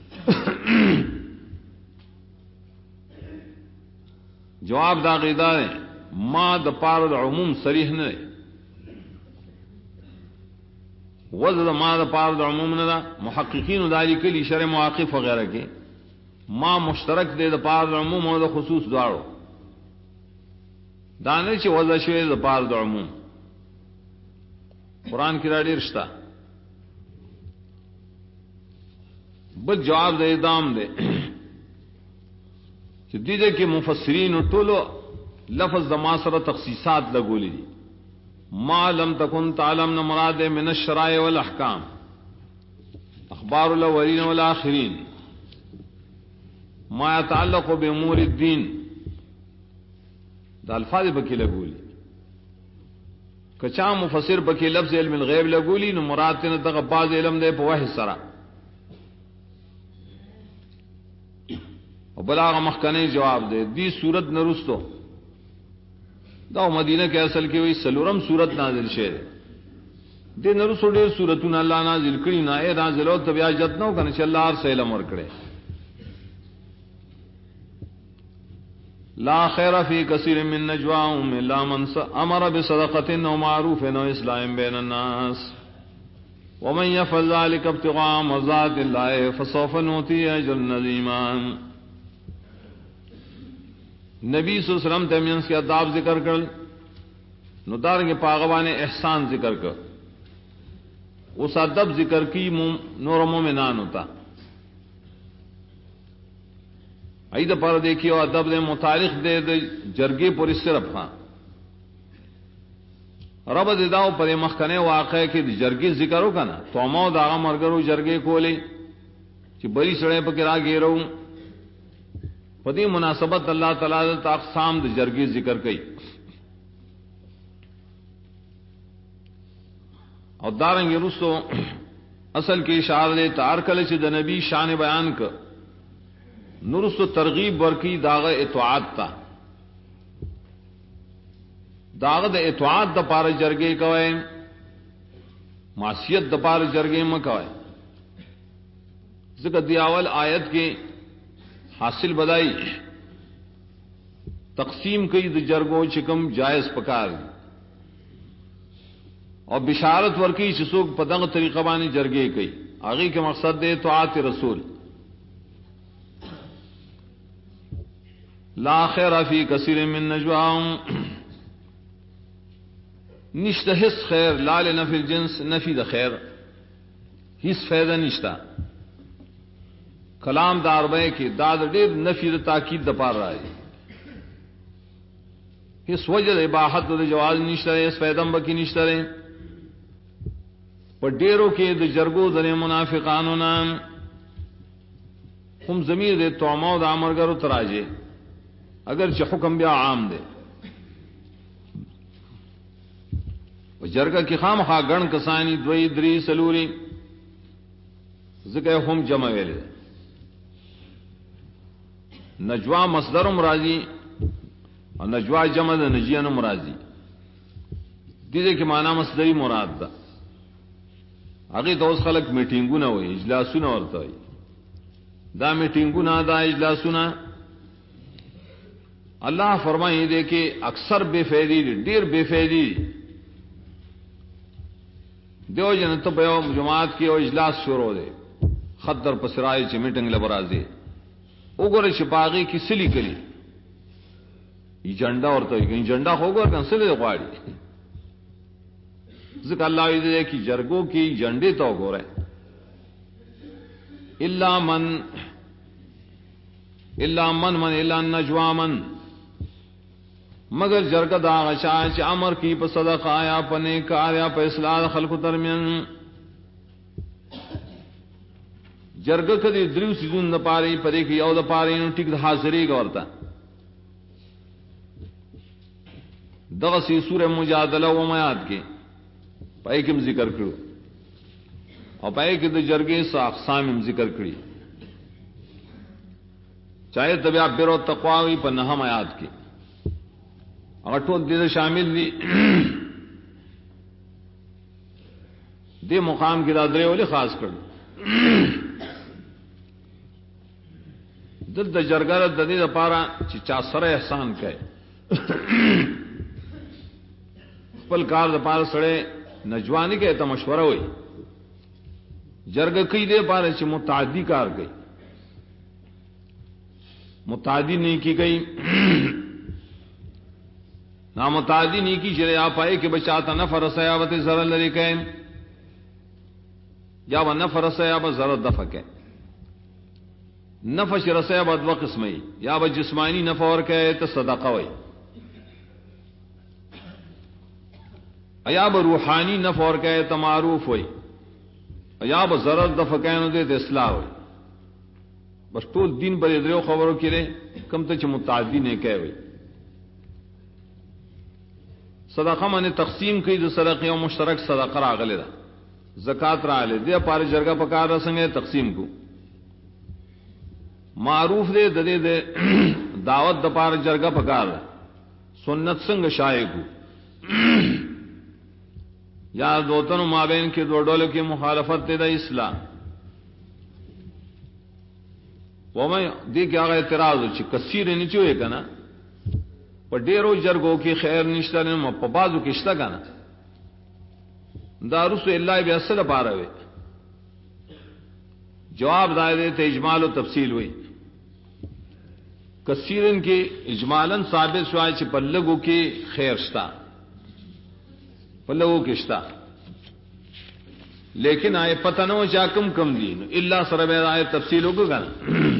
جواب دا غیدا ہے ما د پار د عموم صریح نه وزد ما د پار د عموم نه محققین دالی کلی شرع مواقف وغیرہ کې ما مشترک دے د پار د عموم او د خصوص دواړو دانه چې وضع شوی د پار د عموم قرآن کی راډیر رشتہ بل جواب دے دام دے چې دیده کې مفسرین ټولو لفظ د ما سره تخصیصات لګولې دي ما لم تكن تعلم مراد من الشرائع والاحکام اخبار الاولین والآخرین ما يتعلق بامور الدین دا الفاظ بکی لګولي کچا مفسر بکی لفظ علم الغیب لګولي نو مراد نه دغه باز علم دی په وحی سره او بلاغ مخکنی جواب دے دی صورت نرستو دا مدینہ کے اصل کی وہی سلورم صورت نازل شعر دے نرستو ډیر صورتون اللہ نازل کری نا اے نازل او تبیا جتنو کنه چې الله هر څه علم ورکړي لا خیر فی کثیر من نجواهم الا من امر بصدقه او معروف او اصلاح بین الناس ومن يفعل ذلك ابتغاء مرضات الله فسوف نؤتيه اجرا عظيما نبی صلی اللہ علیہ وسلم تیمینس کے اداب ذکر کر نو دارنگے پاغوان احسان ذکر کر اس ادب ذکر کی نور مومنان ہوتا عید پر دیکھی اور ادب دے متعلق دے جرگے پر اس سے رفا رب داؤ پر مخکنے واقع کہ جرگے ذکر ہو کا نا تو مو داغا مرگرو جرگے کھولے کہ بڑی سڑے پہ گرا گیرو پدی مناسبت اللہ تعالی اقسام د جرگی ذکر کئی اور دارنگ رسو اصل کی اشارہ دے تار کل سے نبی شان بیان کا نرس ترغیب ورکی داغ اطاعت تا داغ د اطاعت د پار جرگے کوئے معصیت د پار جرگے میں کوئے ذکر دیاول آیت کے حاصل بدائی تقسیم کئی د جرگو چکم جائز پکار اور بشارت ورکی چسوک پتنگ طریقہ بانی جرگے کئی آگے کے مقصد دے طاعت رسول لا خیر فی کثیر من نجواہم نشتہ حس خیر لال نفی الجنس نفی دا خیر حس فیدہ نشتہ کلام دار بے کہ داد ڈیر نفی دا تاکید دا پار رہا ہے حس وجد اباحت دا جواز نشتہ رہے اس فیدم بکی نشتہ رہے پر ڈیروں کے دا جرگو دا منافقانو نام ہم ضمیر دے تومو دا عمرگرو تراجے اگرچہ حکم بیا عام دے جرگہ کی خام خواہ گن کسانی دوئی دری سلوری ذکر ہم جمع ویلے نجوا مصدر مرازی اور نجوا جمع نجیان مرازی دیدے کہ معنی مصدری مراد دا آگے تو اس خلق میٹنگو نہ ہوئی اجلاسو نہ ہوتا ہوئی دا میٹنگو نہ دا اجلاسو نہ اللہ فرمائے دے کہ اکثر بے فیدی دیر بے فیدی دیو جن تو بیو جماعت کی او اجلاس شروع دے خطر پسرائے چ میٹنگ لبرازے اوگر شپاغی کی سلی کلی یہ جنڈا اور تو یہ جنڈا ہوگا کہ سلی غواڑی ذکر اللہ دے کہ جرگوں کی جنڈے تو گو رہے الا الا نجوا من مگر جرگ دا غشا چ امر کی پ صدقہ یا پنے کار یا پ اصلاح خلق درمیان جرگ کدی دریو سیزون نہ پاری پدے کی او د پاری نو ٹک حاضری گورتا دغسی سورہ مجادلہ و میات کے پای کم ذکر کرو اور پای کے د جرگے سا اقسام ذکر کری چاہے تبع بر و تقوا پر نہ آیات کی اور ٹول دے شامل دی دے مقام کی دادرے والے خاص کر دل د جرګر د دې لپاره چې چا سره احسان کوي خپل کار د پاره سره نجوانی کې ته مشوره وي جرګ کوي دې لپاره چې متعدی کار کوي متعدی نہیں کی گئی نامتعدی نہیں کی چلے آپ آئے کہ بچاتا نفر سیابت ضرر لری کہ یا وہ نفر سیابت ضرر دفق ہے نفش رسیابت و قسمی یا وہ جسمانی نفع اور کہ تو صدقہ ہوئی یا وہ روحانی نفع اور کہ تو معروف ہوئی یا وہ ضرر دفقین دے تو اصلاح ہوئی بس طول دین پر ادریو خبروں کی رہے کم تک متعدی نے کہہ ہوئی صدقہ من تقسیم کی جو صدقے و مشترک صدقہ راغلے دا زکات راغلے دے پارے جرگہ پکار رسنگے تقسیم کو معروف دے دے دے دعوت دا پارے جرگہ پکار سنت سنگ شائع کو یا دوتن و مابین کے دو ڈولوں کی مخالفت دے دا اسلام وہ میں دی کہ آگا اعتراض ہو چی کثیر نیچے ہوئے کنا پر ڈیرو جرگو کی خیر نشتہ نے پبازو کشتہ کنا دارس اللہ بے اصل پا رہے جواب دائے دیتے اجمال و تفصیل ہوئی کثیرن کی اجمالاً ثابت شوائے چی پلگو کی خیر شتا पल्लवों किश्ता लेकिन आए पता न हो चा कम कम दी इल्ला सरब आए तफसीलों को गाना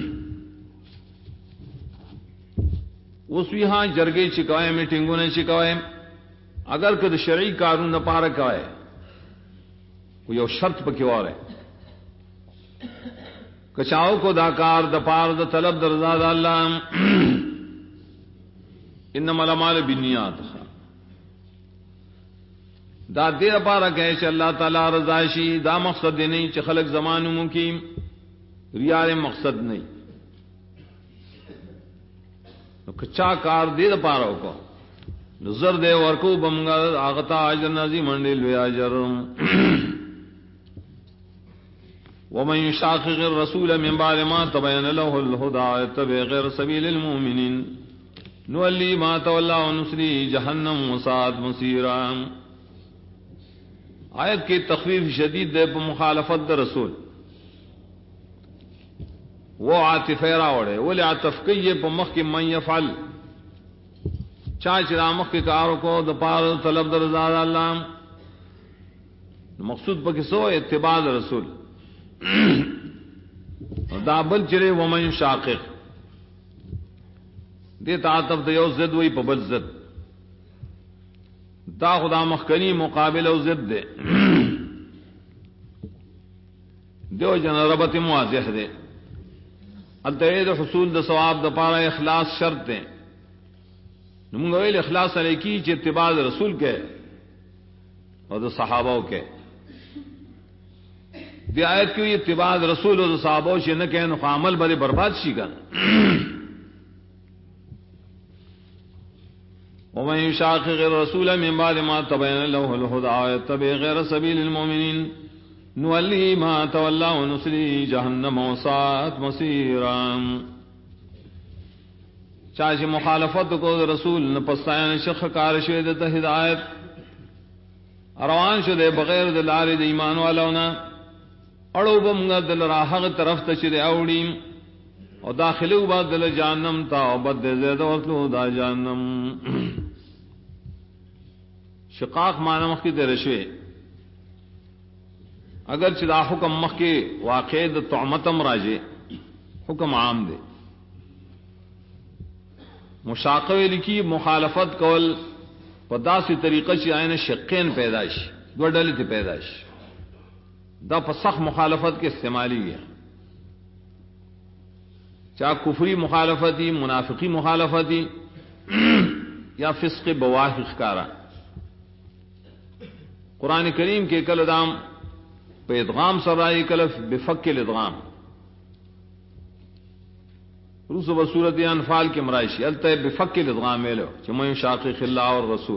उस यहां जरगे चिकाए मीटिंगों ने चिकाए अगर कद शरई कानून न पार काए कोई और शर्त पर क्यों और है कचाओ को दाकार दपार द तलब दरजाद अल्लाह इन्नमल अमाल बिन्नियात दा देर पारा कहे च अल्लाह ताला रजाशी दा मकसद नहीं च खलक जमान मुकीम रियार मकसद नहीं कच्चा कार देर पारा को नजर दे वर्को बमगा आगता अजर नजी मंडिल वे अजर वमन युशाक़िक़ रसूल मिन बाद मा तबय्यन लहुल हुदा यत्तबि ग़ैर सबीलिल मुमिनीन नुवल्ली मा तवल्ला व नुस्लिही जहन्नम व साअत मसीरा। आयत की तख़वीफ शदीद दे पर मुखालफत द रसूल वो आतिफेरा ओढ़े वो ले आतफकये पर मख के मन यफल चाच रामख के कारों को दपार तलब दरजाद अल्लाह मकसूद पर किसो इत्तिबा रसूल दाबल चिरे वमन शाक़िक़ दे तातब दे जिद वही पबल जिद दा खुदा मखकनी मुकाबिल जिद दे दो जन रबत मुआज़िह दे अतएद हुसूल द सवाब द पारा इखलास शर्त दे नमुंगल इखलास अले की इत्तिबा रसूल के और द सहाबा के आयत की इत्तिबा रसूल और सहाबा से न कह नुकामल बड़े बर्बाद शीगा वमन युशाक़िक़ रसूल मिन बाद मा तबय्यन लहुल हुदा यत्तबि ग़ैर सबीलिल मुमिनीन नुवल्लिही मा तवल्ला व नुस्लिही जहन्नम व साअत मसीरा। चाहे मुखालफत को रसूल न पस्तायन शख कारशेद हिदायत अरवान शुदे बगैर दिलार ईमान वाला ना अड़ो बमगा दिल राहग तरफ तचिद अवड़ीम और दाखिल बाद दिल जानम ता बद ज़ैद वतलू दा जानम शिकाक मानमख की तरशवे अगर चिदा हुक्म मख के वाक़ेद तोमतम राजे हुक्म आम दे मुशाक़वे लिखी मुखालफत कौल पदासी तरीक़ा से आयन शक्कैन पैदाइश दो डली थी पैदाइश दा पसख मुखालफत के इस्तेमाली है चाहे कुफरी मुखालफती मुनाफिकी मुखालफती या फिस्क बवाहिक़ कारा कुरान करीम के कल दाम पे इदगाम सराई कलफ बेफक्किल इदगाम रूस बसूरत अनफाल के मराइशी अलतः बेफक्किल इदगाम मेलो चमन युशाक़िक़िल्लाह और रसूल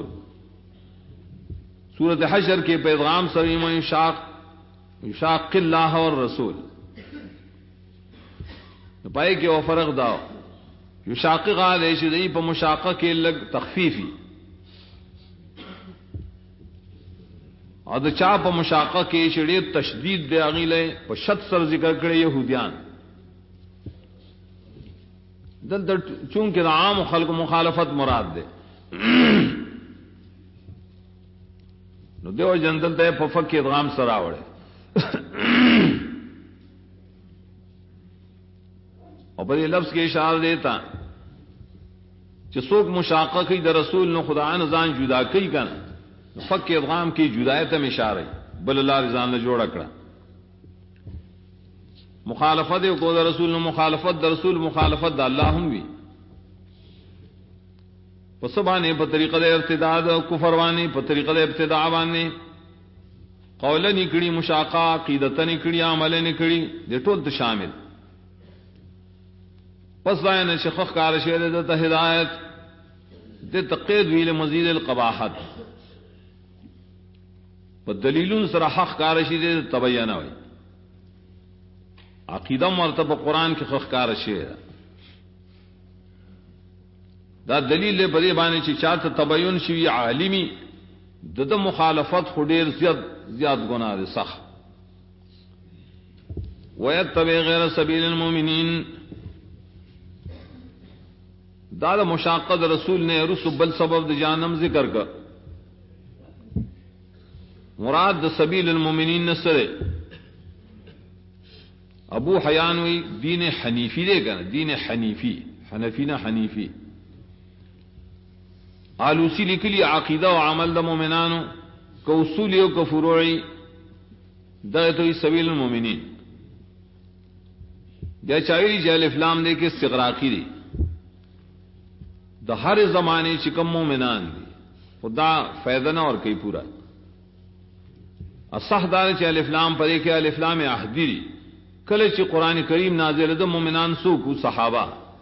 सूरत हशर के पैगाम सरी मन युशाक़िल्लाह और रसूल पाए कि वह फर्क दाओ युशाक़िक़ आदेश दई पर मुशाक़ा के लग तखफीफी और चा पर मुशाक़ा के छिड़े तशदीद दे अगीले पर शत सर जिक्र करे यहूदियान दल दल चूंकि आम खल्क मुखालफत मुराद दे देव जनदल दे पफक के इदगाम सरावड़े और पर ये लफ्ज के इशारा देता सोक मुशाक़ा की द रसूल न खुदा नजान जुदा कई कन फक के इदगाम की जुदायत में इशारे बल अल्लाह रिजान ने जोड़ा कड़ा मुखालफत को द रसूल न मुखालफत द रसूल मुखालफत द अल्लाह हम भी पसबाने पर तरीक़ा इर्तिदाद कुफरवानी पर तरीक़ा इब्तिदावानी कौल निकड़ी मुशाक़ा क़ीदत निकड़ी अमल निकड़ी दे टोल शामिल पस दायन शख कार शेर हिदायत दे तक़ीद वील मजीद अलक़बाहत पर दलीलुन सरा हक़ कारशी दे तबय्यन हुई अक़ीदा मरतब कुरान के खख कार शेर दा दलील बदे बाने ची चात तबय्युन शी आलिमी दद मुखालफत खुडेर ज्याद गुनाह दे सख वयत्तबि ग़ैर सबीलिल मुमिनीन दादा मुशाक़त रसूल ने रुसुबल सबब द जानम जिक्र कर مراد د سبیل المؤمنین نسره ابو حیان وی دین حنیفی دے گا دین حنیفی حنفی نہ حنیفی آلوسی لکلی عقیدہ و عمل د مومنانو کو اصولی و کو فروعی دا تو سبیل المؤمنین یا چاویلی جہل افلام دے کے استغراقی دی دا ہر زمانے چکم مومنان دی خدا فیضہ نہ اور کئی پورا اصح دار چہل افلام پڑے کہ الافلام احدی دی کله چې قران کریم نازل د مومنان سو کو صحابه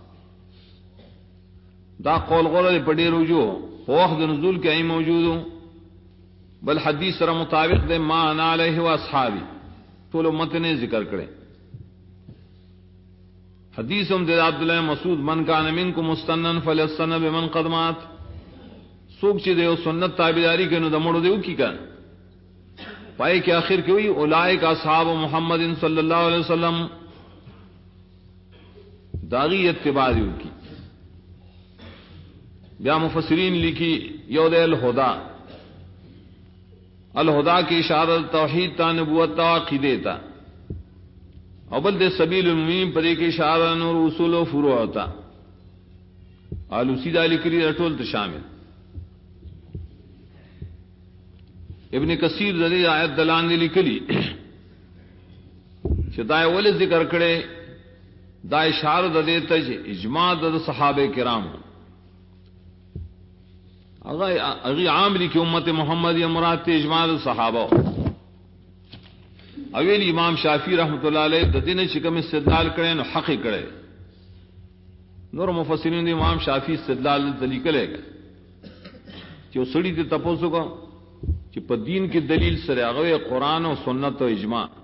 دا قول غره په ډیر رجوع په وخت نزول کې ای موجودو بل حدیث سره مطابق د ما انا علیه و اصحابی ټول امت نے ذکر کړي حدیث هم د عبد الله مسعود من کان منکم مستنن فلسن بمن قدمات سوق چې د سنت تابعداري کینو د مړو دیو کی کا پائے کہ آخر کی ہوئی اولئک اصحاب محمد صلی اللہ علیہ وسلم داغی اتباع دیو کی بیا مفسرین لکھی یود الہدا الہدا کی اشارت توحید تا نبوت تا عقیدے تا اول دے سبیل المؤمنین پدے کی اشارہ نور اصول و فروع تا آلوسی دا لکری رٹول تا شامل ابن کثیر ذری آیت دلان دی لکلی شدائے ول ذکر کرے دا اشارہ د دیتا اجماع د صحابہ کرام اگی عام لکی امت محمد یا مراد اجماع د صحابہ اویل امام شافعی رحمۃ اللہ علیہ د دین شکم استدلال کرے نو حق کرے نور مفسرین دی امام شافعی استدلال دلیل ہے جو سڑی تے تپوسو کو چې په دین کې دلیل سره هغه قرآن او سنت او اجماع